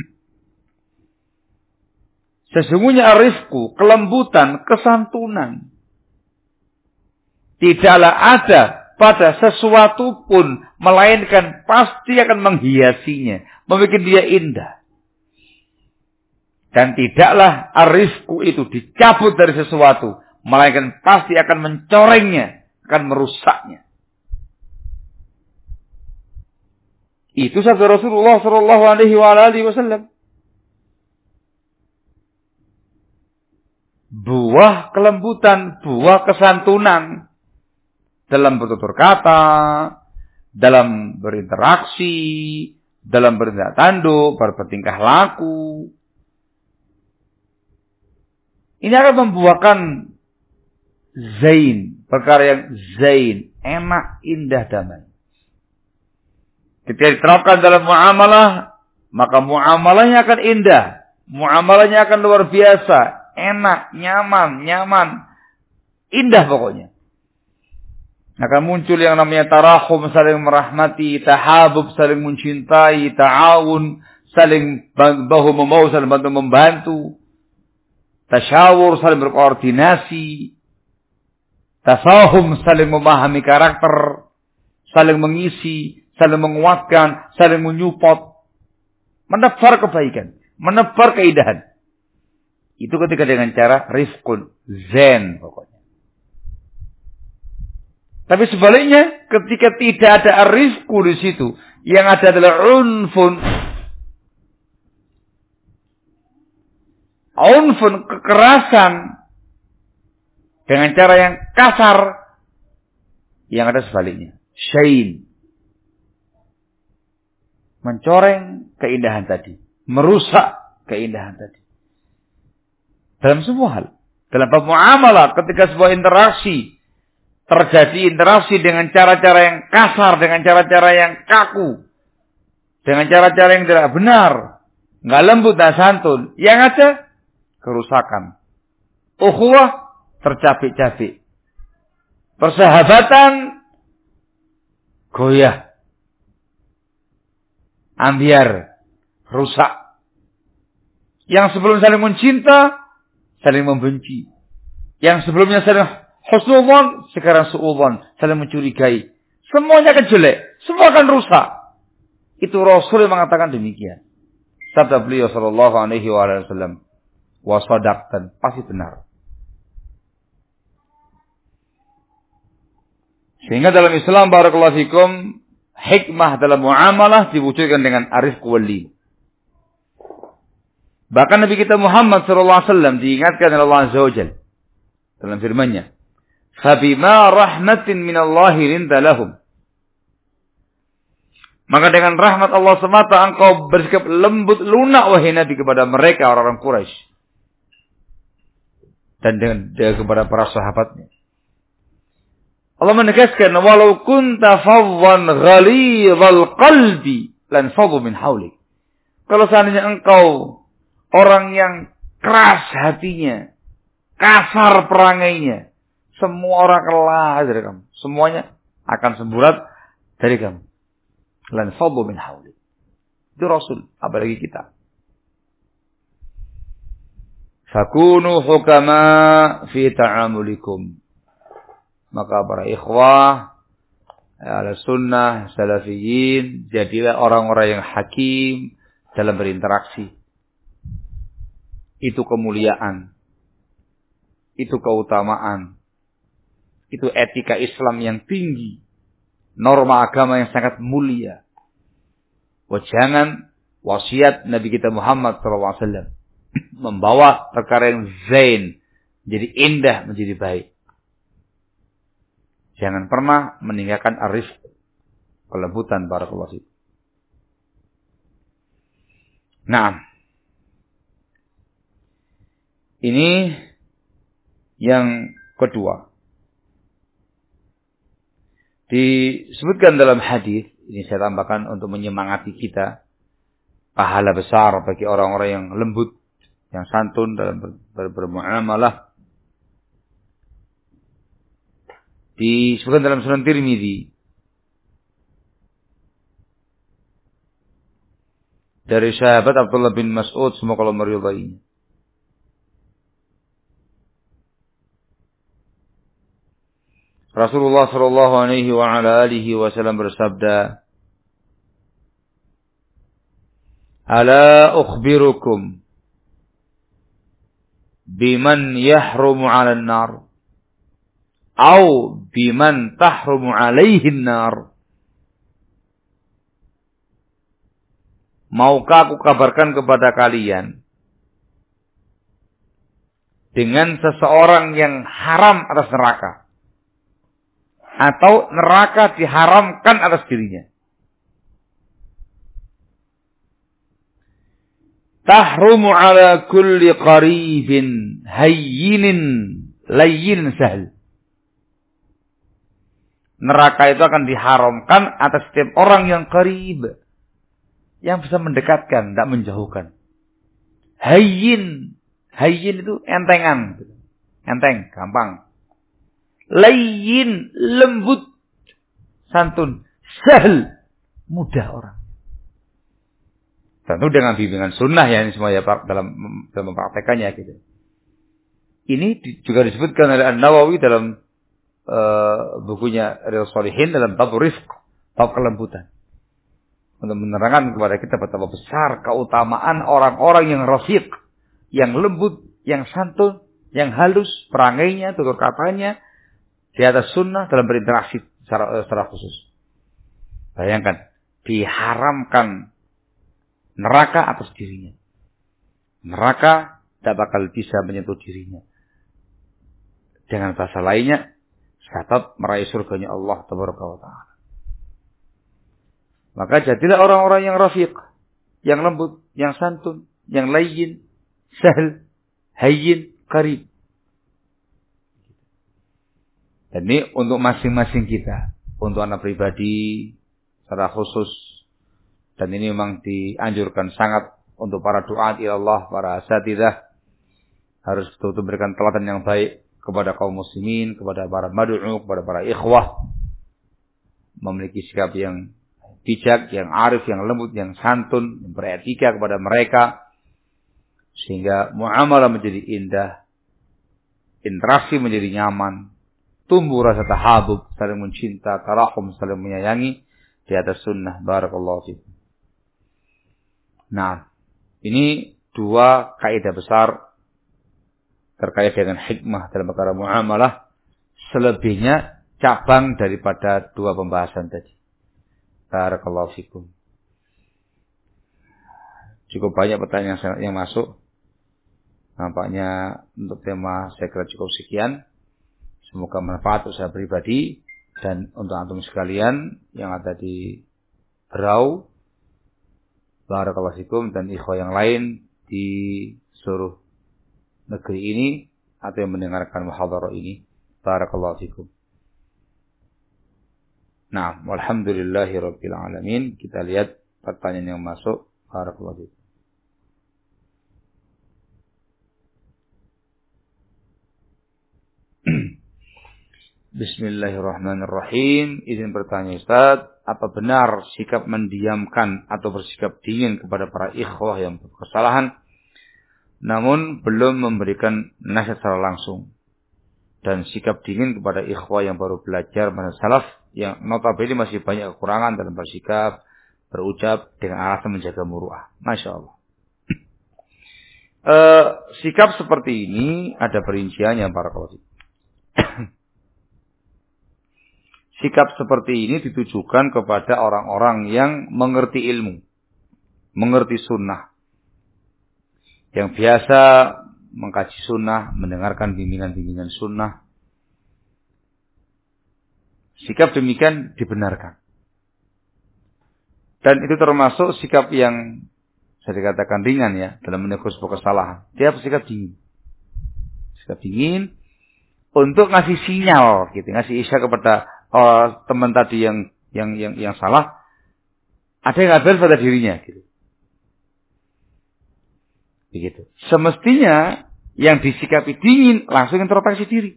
Sesungguhnya arifku, kelembutan, kesantunan, tidaklah ada pada sesuatu pun, melainkan pasti akan menghiasinya, membuat dia indah. Dan tidaklah arifku itu dicabut dari sesuatu, melainkan pasti akan mencorengnya, akan merusaknya. Itu sabda Rasulullah sallallahu alaihi wasallam. Buah kelembutan, buah kesantunan dalam bertutur kata, dalam berinteraksi, dalam bertindak tanduk, bertingkah laku. Ini akan membuahkan zain, perkara yang zain, enak, indah, damai. Ketika diterapkan dalam muamalah, maka muamalahnya akan indah, muamalahnya akan luar biasa, enak, nyaman, nyaman, indah pokoknya. Akan muncul yang namanya tarahum, saling merahmati, tahabub, saling mencintai, ta'awun, saling bahu-membahu, saling bantu-membantu, tasyawur, saling berkoordinasi, Tafahum, saling memahami karakter, saling mengisi, saling menguatkan, saling menyupport, menebar kebaikan, menebar keindahan. Itu ketika dengan cara rifqun, zen pokoknya. Tapi sebaliknya, ketika tidak ada rifqu di situ, yang ada adalah unfun, unfun, kekerasan, dengan cara yang kasar, yang ada sebaliknya, syain, mencoreng keindahan tadi, merusak keindahan tadi. Dalam semua hal, dalam muamalah, ketika sebuah interaksi terjadi interaksi dengan cara-cara yang kasar, dengan cara-cara yang kaku, dengan cara-cara yang tidak benar, nggak lembut dan santun, yang ada kerusakan. Ukhuwah tercapik-capik, persahabatan goyah, ambiar, rusak. Yang sebelum saling mencinta, saling membenci. Yang sebelumnya saling husnudzon, sekarang suudzon, saling mencurigai. Semuanya akan jelek, semua akan rusak. Itu Rasul yang mengatakan demikian. Sabda beliau sallallahu alaihi wasallam, wa sadaqtan, pasti benar. Sehingga dalam Islam, barakallahu fikum, hikmah dalam muamalah diwujudkan dengan arif wali. Bahkan Nabi kita Muhammad sallallahu alaihi wasallam diingatkan oleh Allah Azza wa Jalla dalam firman-Nya, "Fabima rahmatin minallahi linta lahum." Maka dengan rahmat Allah semata engkau bersikap lembut lunak wahai Nabi kepada mereka orang-orang Quraisy dan dengan, dengan kepada para sahabatnya. Allah menegaskan, "Walau kunta fadwan ghalidhal qalbi lan fadhu min haulik." Kalau seandainya engkau orang yang keras hatinya, kasar perangainya, semua orang kelah dari kamu. Semuanya akan semburat dari kamu. Lan fadhu min haulik. Itu Rasul, apalagi kita. Fakunu hukama fi ta'amulikum. Maka para ikhwah, ala sunnah, salafiyin, jadilah orang-orang yang hakim dalam berinteraksi. Itu kemuliaan. Itu keutamaan. Itu etika Islam yang tinggi. Norma agama yang sangat mulia. Jangan wasiat Nabi kita Muhammad shallallahu alaihi wasallam membawa perkara yang zain, menjadi indah, menjadi baik. Jangan pernah meninggalkan arif, kelembutan, barakallahu fiik. Nah, ini yang kedua. Disebutkan dalam hadis, ini saya tambahkan untuk menyemangati kita, pahala besar bagi orang-orang yang lembut, yang santun dalam ber, ber, bermuamalah. Disebutkan dalam Sunan Tirmidzi dari sahabat Abdullah bin Mas'ud, semoga Allah meridainya. Rasulullah sallallahu alaihi wa ala alihi wasallam bersabda, "Ala ukhbirukum biman yahrumu 'alan nar au biman tahrumu 'alaihin nar." Maukah aku kabarkan kepada kalian dengan seseorang yang haram atas neraka, atau neraka diharamkan atas dirinya? Tahrumu ala kulli qaribin hayyinin layyin sahl. Neraka itu akan diharamkan atas setiap orang yang qarib, yang bisa mendekatkan, tidak menjauhkan. Hayyin, hayyin itu entengan, enteng, gampang. Layyin, lembut, santun. Sahl, mudah orang. Tentu dengan bimbingan sunnah ya, ini semua ya dalam dalam mempraktekannya gitu. Ini juga disebutkan oleh An-Nawawi dalam uh, bukunya Riyadhus Shalihin dalam bab rifq, bab kelembutan. Untuk menerangkan kepada kita betapa besar keutamaan orang-orang yang rafiq, yang lembut, yang santun, yang halus, perangainya, tutur katanya, di atas sunnah dalam berinteraksi secara, secara khusus. Bayangkan, diharamkan neraka atas dirinya. Neraka tidak bakal bisa menyentuh dirinya. Dengan bahasa lainnya, tetap meraih surganya Allah Tabaraka wa Ta'ala. Maka jadilah orang-orang yang rafiq, yang lembut, yang santun, yang layyin, sahal, hayyin, qarib. Dan ini untuk masing-masing kita, untuk anak pribadi secara khusus, dan ini memang dianjurkan sangat untuk para duat ila Allah, para asatidzah, harus betul-betul memberikan teladan yang baik kepada kaum muslimin, kepada para mad'u, kepada para ikhwah, memiliki sikap yang bijak, yang arif, yang lembut, yang santun, yang beretika kepada mereka, sehingga muamalah menjadi indah, interaksi menjadi nyaman, tumbuh rasa tahabub, saling mencinta, tarahum, saling menyayangi di atas sunnah. Barakallahu fikum. Nah, ini dua kaidah besar terkait dengan hikmah dalam perkara muamalah. Selebihnya cabang daripada dua pembahasan tadi. Barakallahu fikum. Cukup banyak pertanyaan yang masuk. Nampaknya untuk tema saya kira cukup sekian. Semoga manfaat untuk saya pribadi dan untuk antum sekalian yang ada di Berau, barakallahu fikum, dan ikhwah yang lain di seluruh negeri ini atau yang mendengarkan muhadharah ini. Barakallahu fikum. Nah, walhamdulillahirabbil alamin. Kita lihat pertanyaan yang masuk. Barakallahu fikum. Bismillahirrahmanirrahim. Izin bertanya Ustaz, apa benar sikap mendiamkan atau bersikap dingin kepada para ikhwah yang berkesalahan namun belum memberikan nasihat secara langsung, dan sikap dingin kepada ikhwah yang baru belajar manhaj salaf yang notabene masih banyak kekurangan dalam bersikap, berucap dengan alasan menjaga muruah? Masya Allah. E, sikap seperti ini ada perinciannya para kawan. Sikap seperti ini ditujukan kepada orang-orang yang mengerti ilmu, mengerti sunnah, yang biasa mengkaji sunnah, mendengarkan bimbingan-bimbingan sunnah. Sikap demikian dibenarkan. Dan itu termasuk sikap yang bisa dikatakan ringan ya, dalam menegur sebuah kesalahan. Dia bersikap dingin. Sikap dingin untuk ngasih sinyal, gitu, ngasih isyarat kepada oh, teman tadi yang yang yang yang salah, ada yang adil pada dirinya, gitu. Begitu. Semestinya yang disikapi dingin langsung introspeksi diri.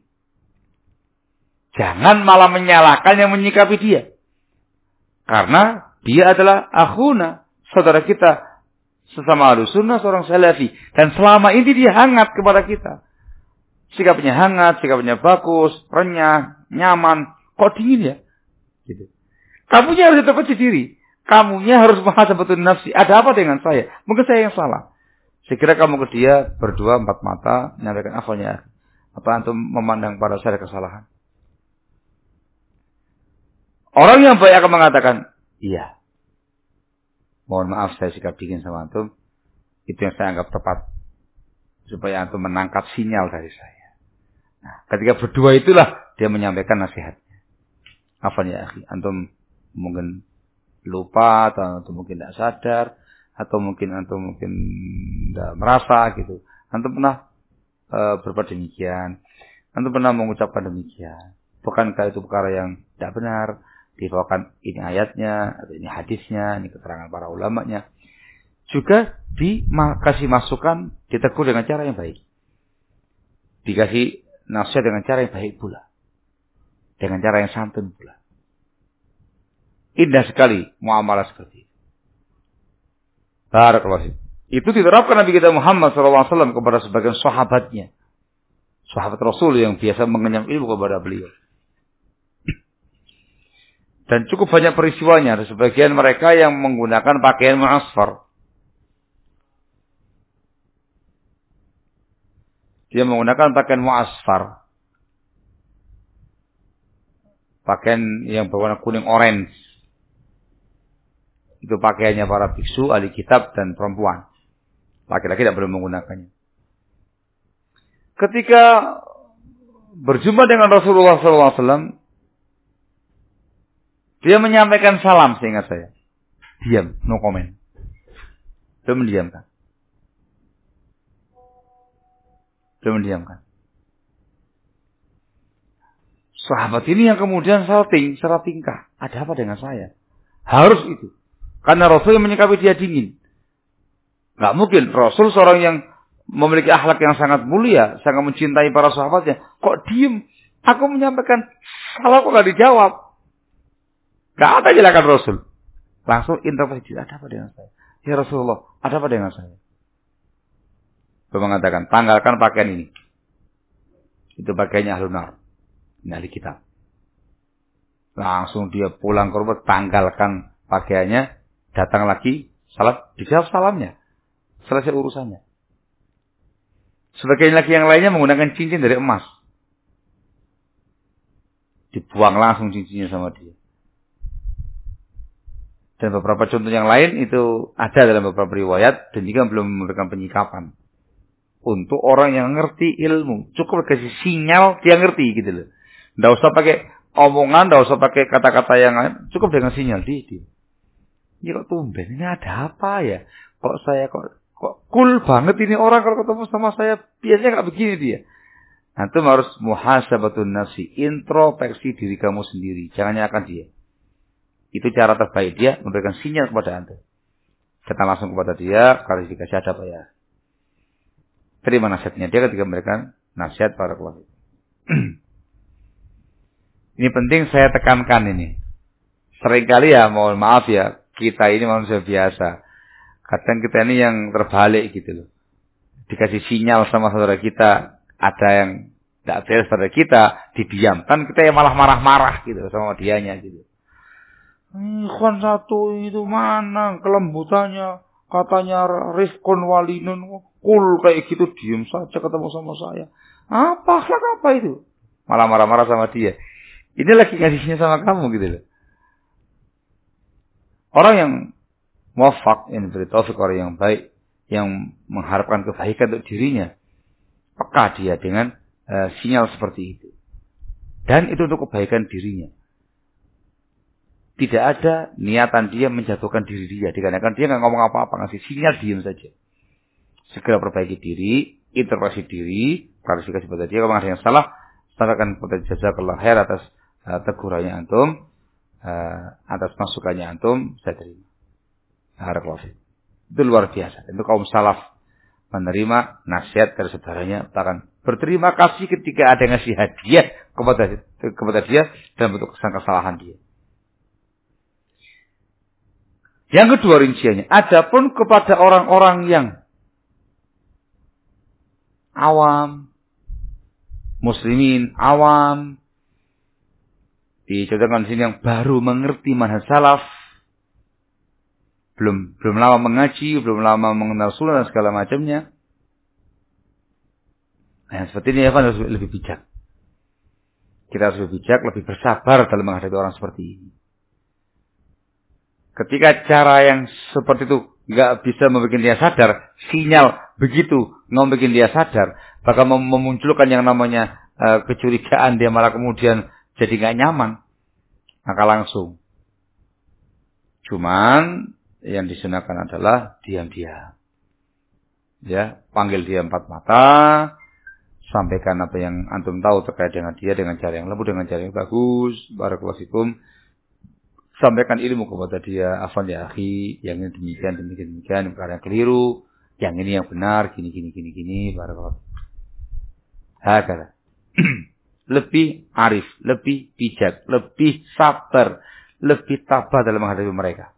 Jangan malah menyalahkan yang menyikapi dia. Karena dia adalah akhuna, saudara kita, sesama Ahlus Sunnah, seorang salafi, dan selama ini dia hangat kepada kita. Sikapnya hangat, sikapnya bagus, renyah, nyaman. Kok dingin ya? Gitu. Kamunya harus introspeksi diri. Kamunya harus muhasabatan nafsi. Ada apa dengan saya? Mungkin saya yang salah. Sekira kamu ke dia berdua empat mata menyampaikan akhwanya. Apa antum memandang pada saya kesalahan? Orang yang baik akan mengatakan, iya. Mohon maaf saya sikap dingin sama antum. Itu yang saya anggap tepat. Supaya antum menangkap sinyal dari saya. Nah, ketika berdua itulah dia menyampaikan nasihat. Afwan ya akhi, antum mungkin lupa atau antum mungkin tidak sadar atau mungkin antum mungkin tidak merasa gitu. Antum pernah e, berbuat demikian, antum pernah mengucapkan demikian. Bukankah itu perkara yang tidak benar? Dibawakan ini ayatnya, atau ini hadisnya, ini keterangan para ulamanya. Juga dikasih masukan, ditegur dengan cara yang baik. Dikasih nasihat dengan cara yang baik pula. Dengan cara yang santun pula. Indah sekali muamalah seperti itu. Barakallahu. Itu diterapkan Nabi kita Muhammad shallallahu alaihi wasallam kepada sebagian sahabatnya. Sahabat Rasul yang biasa mengenyam ilmu kepada beliau. Dan cukup banyak peristiwanya. Ada sebagian mereka yang menggunakan pakaian mu'asfar. Dia menggunakan pakaian mu'asfar. Pakaian yang berwarna kuning orange. Itu pakaiannya para biksu, ahli kitab, dan perempuan. Laki-laki tidak boleh menggunakannya. Ketika berjumpa dengan Rasulullah shallallahu alaihi wasallam, dia menyampaikan salam seingat saya. Diam, no comment. Dia mendiamkan. Dia mendiamkan. Sahabat ini yang kemudian salting, secara tingkah. Ada apa dengan saya? Harus itu. Karena Rasul yang menyikapi dia dingin. Gak mungkin. Rasul seorang yang memiliki akhlak yang sangat mulia, sangat mencintai para sahabatnya. Kok diem? Aku menyampaikan salam kok gak dijawab. Gak ada jelakan Rasul. Langsung intervensi. Ada apa dengan saya? Ya Rasulullah, ada apa dengan saya? Dia mengatakan, tanggalkan pakaian ini. Itu pakaiannya Ahlun Nar. Ini ahli kitab. Langsung dia pulang ke rumah, tanggalkan pakaiannya. Datang lagi, salam. Dijawab salamnya. Selesai urusannya. Sebagian lagi yang lainnya menggunakan cincin dari emas. Dibuang langsung cincinnya sama dia. Dan beberapa contoh yang lain itu ada dalam beberapa riwayat dan juga belum memberikan penyikapan. Untuk orang yang ngerti ilmu. Cukup kasih sinyal dia ngerti gitu loh. Nggak usah pakai omongan, nggak usah pakai kata-kata yang lain. Cukup dengan sinyal dia. dia. Ini kok tumben, ini ada apa ya? Kok saya kok, kok cool banget ini orang kalau ketemu sama saya. Biasanya nggak begini dia. Antum harus muhasabatun nafsi. Introspeksi diri kamu sendiri. Jangan nyalakan dia. Itu cara terbaik dia memberikan sinyal kepada Anda. Datang langsung kepada dia, klarifikasi ada apa ya. Terima nasihatnya dia ketika memberikan nasihat para keluarga. Ini penting saya tekankan ini. Seringkali ya, mohon maaf ya, kita ini manusia biasa. Kadang kita ini yang terbalik gitu loh. Dikasih sinyal sama saudara kita, ada yang tidak beres pada kita, didiamkan, kita yang malah marah-marah gitu sama dianya gitu. Ikhwan satu itu mana kelembutannya, katanya rifkun walinun, cool kayak gitu, diam saja ketemu sama saya. Apa akhlak apa itu? Malah marah-marah sama dia. Ini lagi ngasihnya sama kamu gitu loh. Orang yang muwafaq, yang diberi taufik, orang yang baik, yang mengharapkan kebaikan untuk dirinya, peka dia dengan uh, sinyal seperti itu. Dan itu untuk kebaikan dirinya. Tidak ada niatan dia menjatuhkan diri dia. Dikarenakan dia nggak ngomong apa-apa, ngasih sinyal, diam saja. Segera perbaiki diri, introspeksi diri, klarifikasi pada dia. Kalau ada yang salah, sampaikan kepada jazakallah khair atas uh, tegurannya antum, uh, atas masukannya antum, saya terima. Barakallahu fiik. Itu luar biasa. Itu kaum salaf menerima nasihat dari saudaranya, bahkan berterima kasih ketika ada yang ngasih hadiah kepada kepada dia dalam bentuk kesan kesalahan dia. Yang kedua rinciannya, adapun kepada orang-orang yang awam, muslimin awam, dicontohkan di sini yang baru mengerti manhaj salaf, belum belum lama mengaji, belum lama mengenal sunnah dan segala macamnya. Nah, seperti ini ya kan harus lebih bijak. Kita harus lebih bijak, lebih bersabar dalam menghadapi orang seperti ini. Ketika cara yang seperti itu nggak bisa membuat dia sadar, sinyal begitu nggak membuat dia sadar, bahkan memunculkan yang namanya uh, kecurigaan, dia malah kemudian jadi nggak nyaman, maka langsung. Cuman yang disunahkan adalah diam-diam, ya, panggil dia empat mata, sampaikan apa yang antum tahu terkait dengan dia dengan cara yang lembut, dengan cara yang bagus. Barakallahu fikum. Sampaikan ilmu kepada dia, afan ya akhi, yang ini demikian, demikian, demikian, perkara yang keliru, yang ini yang benar, gini, gini, gini, gini, barakallahu. Hakala. Lebih arif, lebih bijak, lebih sabar, lebih tabah dalam menghadapi mereka.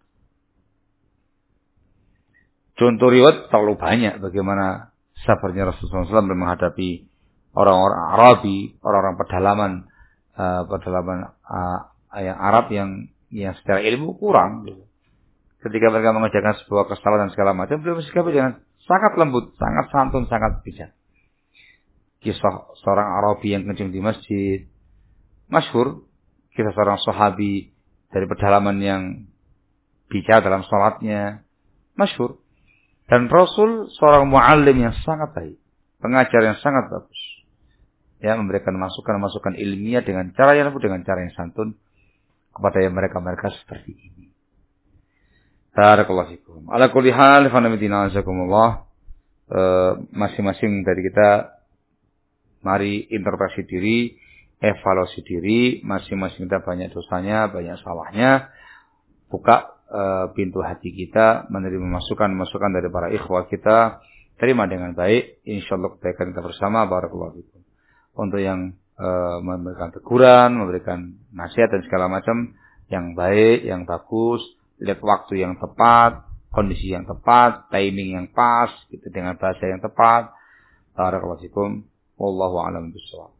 Contoh riwayat terlalu banyak bagaimana sabarnya Rasulullah shallallahu alaihi wasallam menghadapi orang-orang Arabi, orang-orang pedalaman, uh, pedalaman uh, yang Arab yang yang secara ilmu kurang. Ketika mereka mengerjakan sebuah kesalahan dan segala macam, beliau bersikapi dengan sangat lembut, sangat santun, sangat bijak. Kisah seorang Arabi yang kencing di masjid, masyhur. Kisah seorang sahabi dari pedalaman yang bicara dalam sholatnya, masyhur. Dan Rasul seorang muallim yang sangat baik, pengajar yang sangat bagus. Ya, memberikan masukan-masukan ilmiah dengan cara yang lembut, dengan cara yang santun kepada yang mereka-mereka seperti ini. Barakallahu fikum. Ala kulli hal, fa namidina azakumullah. Masing-masing dari kita mari introspeksi diri, evaluasi diri, masing-masing kita banyak dosanya, banyak salahnya. Buka uh, pintu hati kita, menerima masukan-masukan dari para ikhwah kita, terima dengan baik, insyaallah kebaikan kita bersama. Barakallahu fikum. Untuk yang uh, memberikan teguran, memberikan nasihat dan segala macam yang baik, yang bagus, lihat waktu yang tepat, kondisi yang tepat, timing yang pas, gitu, dengan bahasa yang tepat. Barakallahu fikum. Wallahu a'lam bishawab.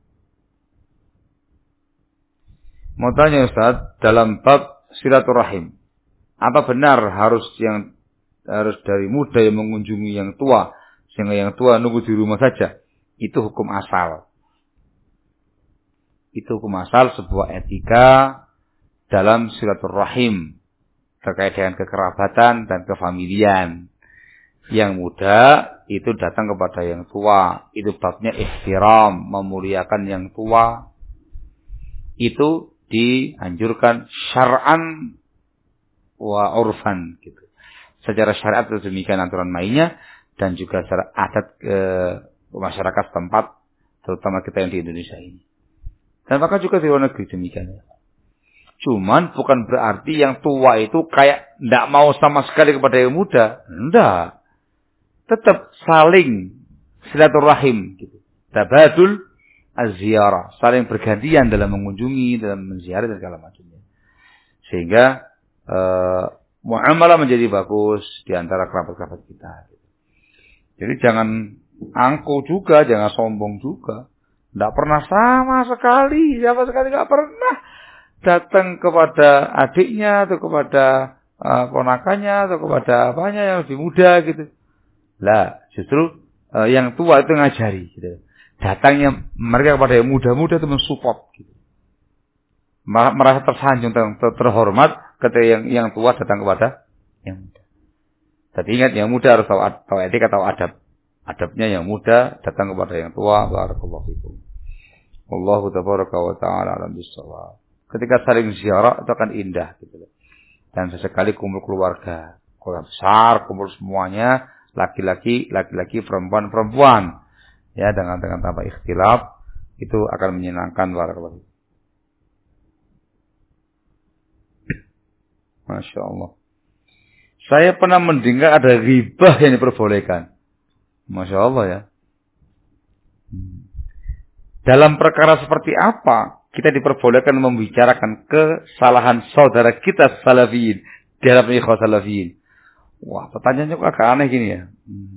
Mau tanya Ustaz, dalam bab silaturahim, apa benar harus yang harus dari muda yang mengunjungi yang tua, sehingga yang tua nunggu di rumah saja? Itu hukum asal. Itu hukum asal sebuah etika dalam silaturahim terkait dengan kekerabatan dan kefamilian. Yang muda itu datang kepada yang tua. Itu babnya ihtiram, memuliakan yang tua. Itu dianjurkan syar'an wa urfan gitu. Secara syariat itu demikian aturan mainnya, dan juga secara adat ke masyarakat tempat, terutama kita yang di Indonesia ini. Dan maka juga di luar negeri demikian. Cuman bukan berarti yang tua itu kayak tidak mau sama sekali kepada yang muda. Tidak. Tetap saling silaturahim gitu. Tabadul az-ziyarah, saling bergantian dalam mengunjungi, dalam menziarah dan segala macamnya. Sehingga uh, muamalah menjadi bagus di antara kerabat-kerabat kita. Jadi jangan angkuh juga, jangan sombong juga. Tidak pernah sama sekali, siapa sekali tidak pernah datang kepada adiknya atau kepada uh, ponakannya atau kepada apanya yang lebih muda gitu. Lah, justru uh, yang tua itu ngajari gitu. Datangnya mereka kepada yang muda-muda itu mensupport gitu. Merasa tersanjung, ter terhormat ketika yang yang tua datang kepada yang muda. Jadi ingat, yang muda harus tahu, tahu etika, tahu adab. Adabnya yang muda datang kepada yang tua. Barakallahu fikum. Wallahu tabaraka wa ta'ala alam bissawab. Ketika saling ziarah itu akan indah gitu. Dan sesekali kumpul keluarga, keluarga besar, kumpul semuanya, laki-laki, laki-laki, perempuan-perempuan. Ya, dengan dengan tanpa ikhtilaf, itu akan menyenangkan. Barakallahu fikum. Masya Allah. Saya pernah mendengar ada ghibah yang diperbolehkan. Masya Allah ya. Dalam perkara seperti apa kita diperbolehkan membicarakan kesalahan saudara kita salafiyin dalam ikhwah salafiyin? Wah, pertanyaannya kok agak aneh gini ya.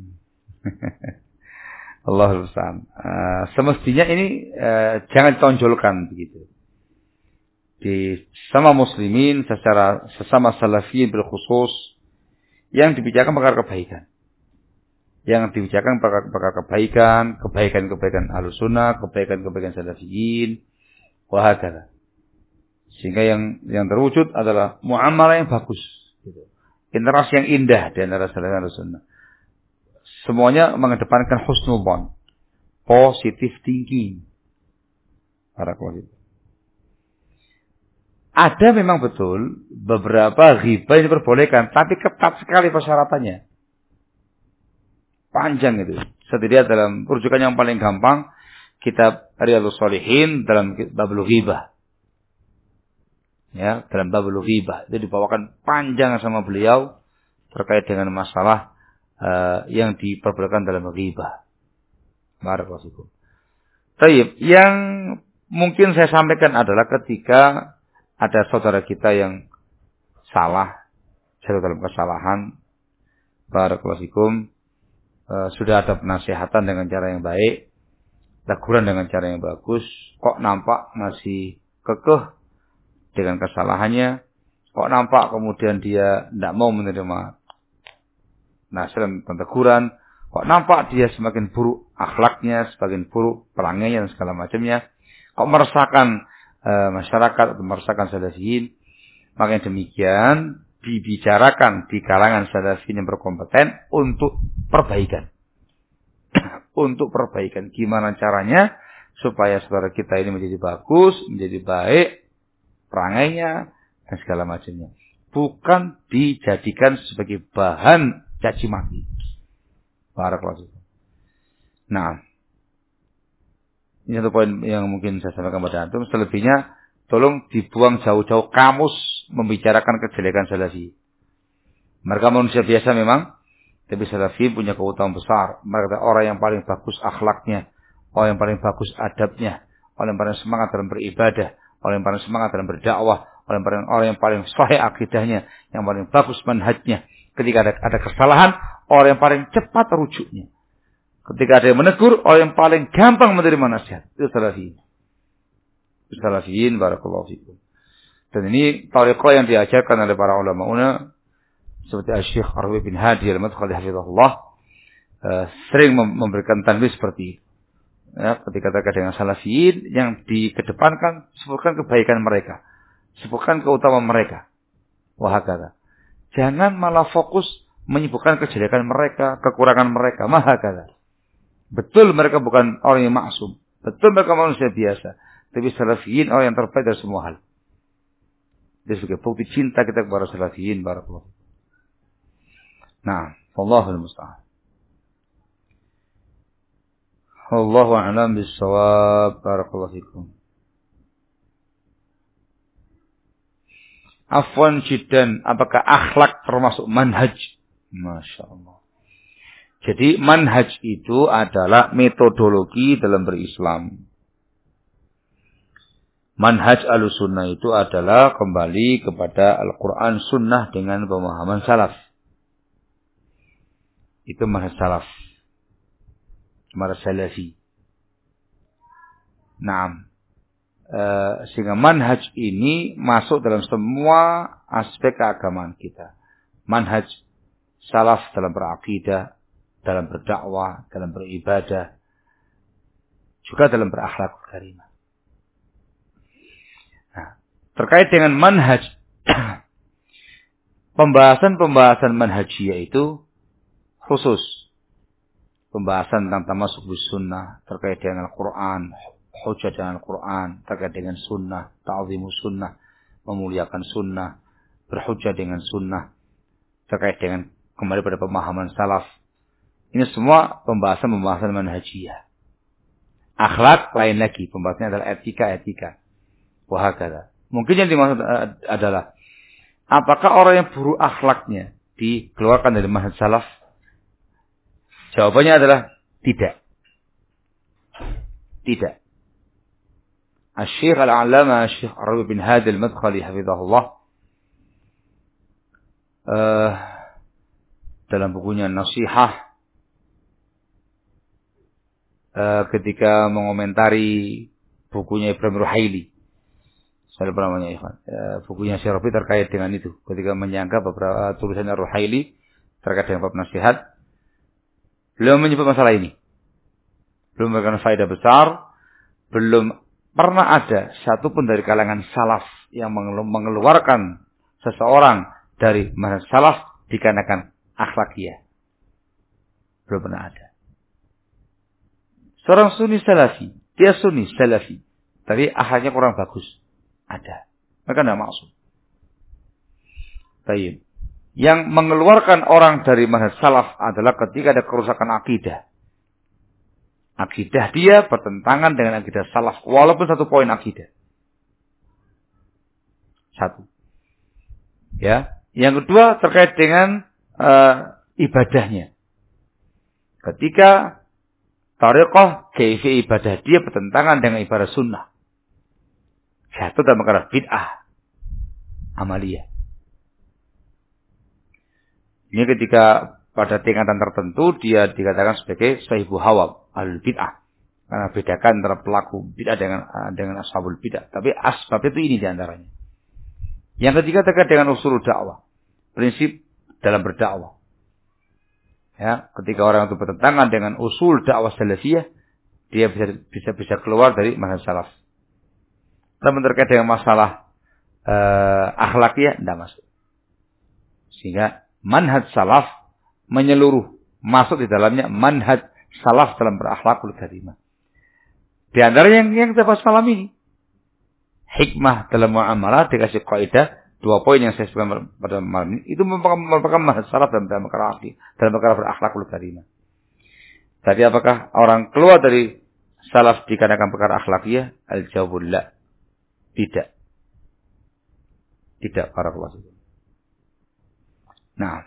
Allahul musta'an. Uh, semestinya ini uh, jangan ditonjolkan begitu. Di sama muslimin secara sesama salafiyin berkhusus yang dibicarakan perkara kebaikan. Yang dibicarakan perkara kebaikan, kebaikan-kebaikan Ahlussunnah, kebaikan-kebaikan salafiyin, wahakala. Sehingga yang yang terwujud adalah muamalah yang bagus, gitu. Interaksi yang indah di antara salafiyin Ahlussunnah. Semuanya mengedepankan husnul dhon, positive thinking. Para kualitas. Ada memang betul beberapa ghibah yang diperbolehkan, tapi ketat sekali persyaratannya. Panjang itu. Saya lihat dalam rujukan yang paling gampang, kitab Riyadhus Shalihin dalam babul ghibah. Ya, dalam babul ghibah itu dibawakan panjang sama beliau terkait dengan masalah uh, yang diperbolehkan dalam ghibah. Barakallahu fikum. Baik, yang mungkin saya sampaikan adalah ketika ada saudara kita yang salah, jatuh dalam kesalahan, barakallahu fikum, e, sudah ada penasihatan dengan cara yang baik, teguran dengan cara yang bagus, kok nampak masih kekeh dengan kesalahannya, kok nampak kemudian dia tidak mau menerima nasihat dan teguran, kok nampak dia semakin buruk akhlaknya, semakin buruk pelangainya dan segala macamnya, kok meresahkan e, masyarakat atau meresahkan salafiyin, maka yang demikian dibicarakan di kalangan salafiyin yang berkompeten untuk perbaikan. Untuk perbaikan. Gimana caranya supaya saudara kita ini menjadi bagus, menjadi baik, perangainya, dan segala macamnya. Bukan dijadikan sebagai bahan caci maki. Barakallahu. Nah, ini satu poin yang mungkin saya sampaikan pada antum. Selebihnya, tolong dibuang jauh-jauh kamus membicarakan kejelekan salafi. Mereka manusia biasa memang, tapi salafi punya keutamaan besar. Mereka orang yang paling bagus akhlaknya, orang yang paling bagus adabnya, orang yang paling semangat dalam beribadah, orang yang paling semangat dalam berdakwah, orang yang paling, orang yang paling sahih akidahnya, yang paling bagus manhajnya. Ketika ada, ada kesalahan, orang yang paling cepat rujuknya. Ketika ada yang menegur, orang yang paling gampang menerima nasihat. Itu salafiyin. Itu salafiyin, barakallahu fikum. Dan ini tariqah yang diajarkan oleh para ulama una, seperti Syekh Rabi bin Hadi al-Madkhali hafizahullah, uh, sering memberikan tanbih seperti itu. Ya, ketika terkait dengan salafiyin yang dikedepankan, sebutkan kebaikan mereka, sebutkan keutamaan mereka. Wahakata. Jangan malah fokus menyebutkan kejelekan mereka, kekurangan mereka. Mahakata. Betul mereka bukan orang yang maksum. Betul mereka manusia biasa. Tapi salafiyin orang yang terbaik dari semua hal. Dia sebagai bukti cinta kita kepada salafiyin. Barakallahu. Nah, Allahul musta'an. Allahu a'lam bis-shawab. Barakallahu fikum. Afwan jiddan, apakah akhlak termasuk manhaj? Masya Allah. Jadi manhaj itu adalah metodologi dalam berislam. Manhaj Ahlussunnah itu adalah kembali kepada Al-Quran Sunnah dengan pemahaman salaf. Itu manhaj salaf. Manhaj salafi. Naam. Uh, sehingga manhaj ini masuk dalam semua aspek keagamaan kita. Manhaj salaf dalam berakidah, dalam berdakwah, dalam beribadah, juga dalam berakhlak karimah. Nah, terkait dengan manhaj, pembahasan-pembahasan manhajiyah itu khusus. Pembahasan tentang tamasuk bis sunnah, terkait dengan Al-Quran, hujjah dengan Al-Quran, terkait dengan sunnah, ta'zimus sunnah, memuliakan sunnah, berhujjah dengan sunnah, terkait dengan kembali pada pemahaman salaf. Ini semua pembahasan-pembahasan manhajiyah. Akhlak lain lagi, pembahasannya adalah etika-etika. Wahakala. Mungkin yang dimaksud adalah, apakah orang yang buruk akhlaknya dikeluarkan dari manhaj salaf? Jawabannya adalah tidak. Tidak. Asy-Syaikh Al-'Allamah Syekh Rabi bin Hadi al-Madkhali hafizahullah uh, dalam bukunya Nasihah, uh, ketika mengomentari bukunya Ibrahim Ruhaili, saya lupa namanya Ikhwan, uh, bukunya Syekh Rabi terkait dengan itu, ketika menyangka beberapa uh, tulisannya Ruhaili terkait dengan bab nasihat, beliau menyebut masalah ini. Belum memberikan faedah besar. Belum pernah ada satupun dari kalangan salaf yang mengeluarkan seseorang dari manhaj salaf dikarenakan akhlakiyah. Belum pernah ada. Seorang sunni salafi. Dia sunni salafi. Tapi akhlaknya kurang bagus. Ada. Mereka tidak maksud. Baik. Yang mengeluarkan orang dari manhaj salaf adalah ketika ada kerusakan akidah. Akidah dia bertentangan dengan akidah salaf. Walaupun satu poin akidah. Satu. Ya. Yang kedua terkait dengan uh, ibadahnya. Ketika tariqah kaifi ibadah dia bertentangan dengan ibadah sunnah. Jatuh dalam perkara bid'ah amaliyah. Ini ketika pada tingkatan tertentu dia dikatakan sebagai sahibu hawa al-bid'ah. Karena bedakan antara pelaku bid'ah dengan dengan ashabul bid'ah. Tapi asbab itu ini diantaranya. Yang ketiga terkait dengan usul dakwah. Prinsip dalam berdakwah. Ya, ketika orang itu bertentangan dengan usul dakwah salafiyah, dia bisa bisa bisa keluar dari manhaj salaf. Tapi terkait dengan masalah uh, akhlakiyah tidak masuk. Sehingga manhaj salaf menyeluruh, masuk di dalamnya manhaj salaf dalam berakhlakul karimah. Di antara yang yang kita bahas malam ini, hikmah dalam muamalah dikasih kaidah dua poin yang saya sebutkan pada malam ini, itu merupakan, merupakan manhaj salaf dalam dalam perkara akhlak, dalam perkara berakhlakul karimah. Tapi apakah orang keluar dari salaf dikarenakan perkara akhlakiyah? Al-jawabul la. Tidak. Tidak para ulama. Nah.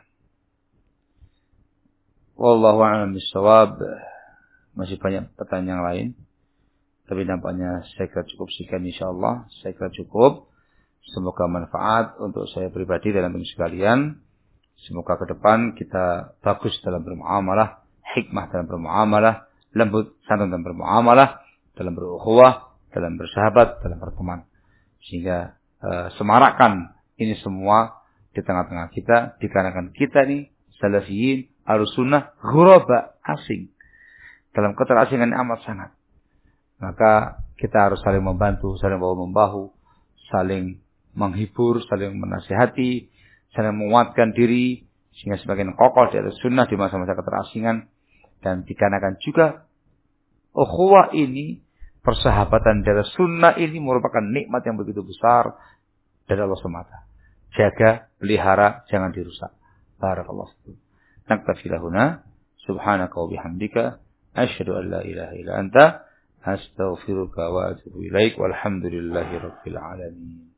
Wallahu a'lam bishawab. Masih banyak pertanyaan lain. Tapi nampaknya saya kira cukup sekian insyaallah. Saya kira cukup. Semoga manfaat untuk saya pribadi dan untuk sekalian. Semoga ke depan kita bagus dalam bermuamalah, hikmah dalam bermuamalah, lembut santun dalam bermuamalah, dalam berukhuwah, dalam bersahabat, dalam berteman. Sehingga uh, semarakkan ini semua di tengah-tengah kita, dikarenakan kita ini salafiyin, ahlus-sunnah, ghuraba, asing. Dalam keterasingan amat sangat. Maka kita harus saling membantu, saling bahu-membahu, saling menghibur, saling menasihati, saling menguatkan diri, sehingga semakin kokoh di atas sunnah di masa-masa keterasingan. Dan dikarenakan juga ukhuwah ini, persahabatan dari sunnah ini merupakan nikmat yang begitu besar dari Allah semata. Jaga, pelihara, jangan dirusak. Barakallahu fikum. Naktafi lahuna. Subhanaka wa bihamdika. Asyhadu an la ilaha illa anta. Astaghfiruka wa atubu ilaik. Walhamdulillahi rabbil alamin.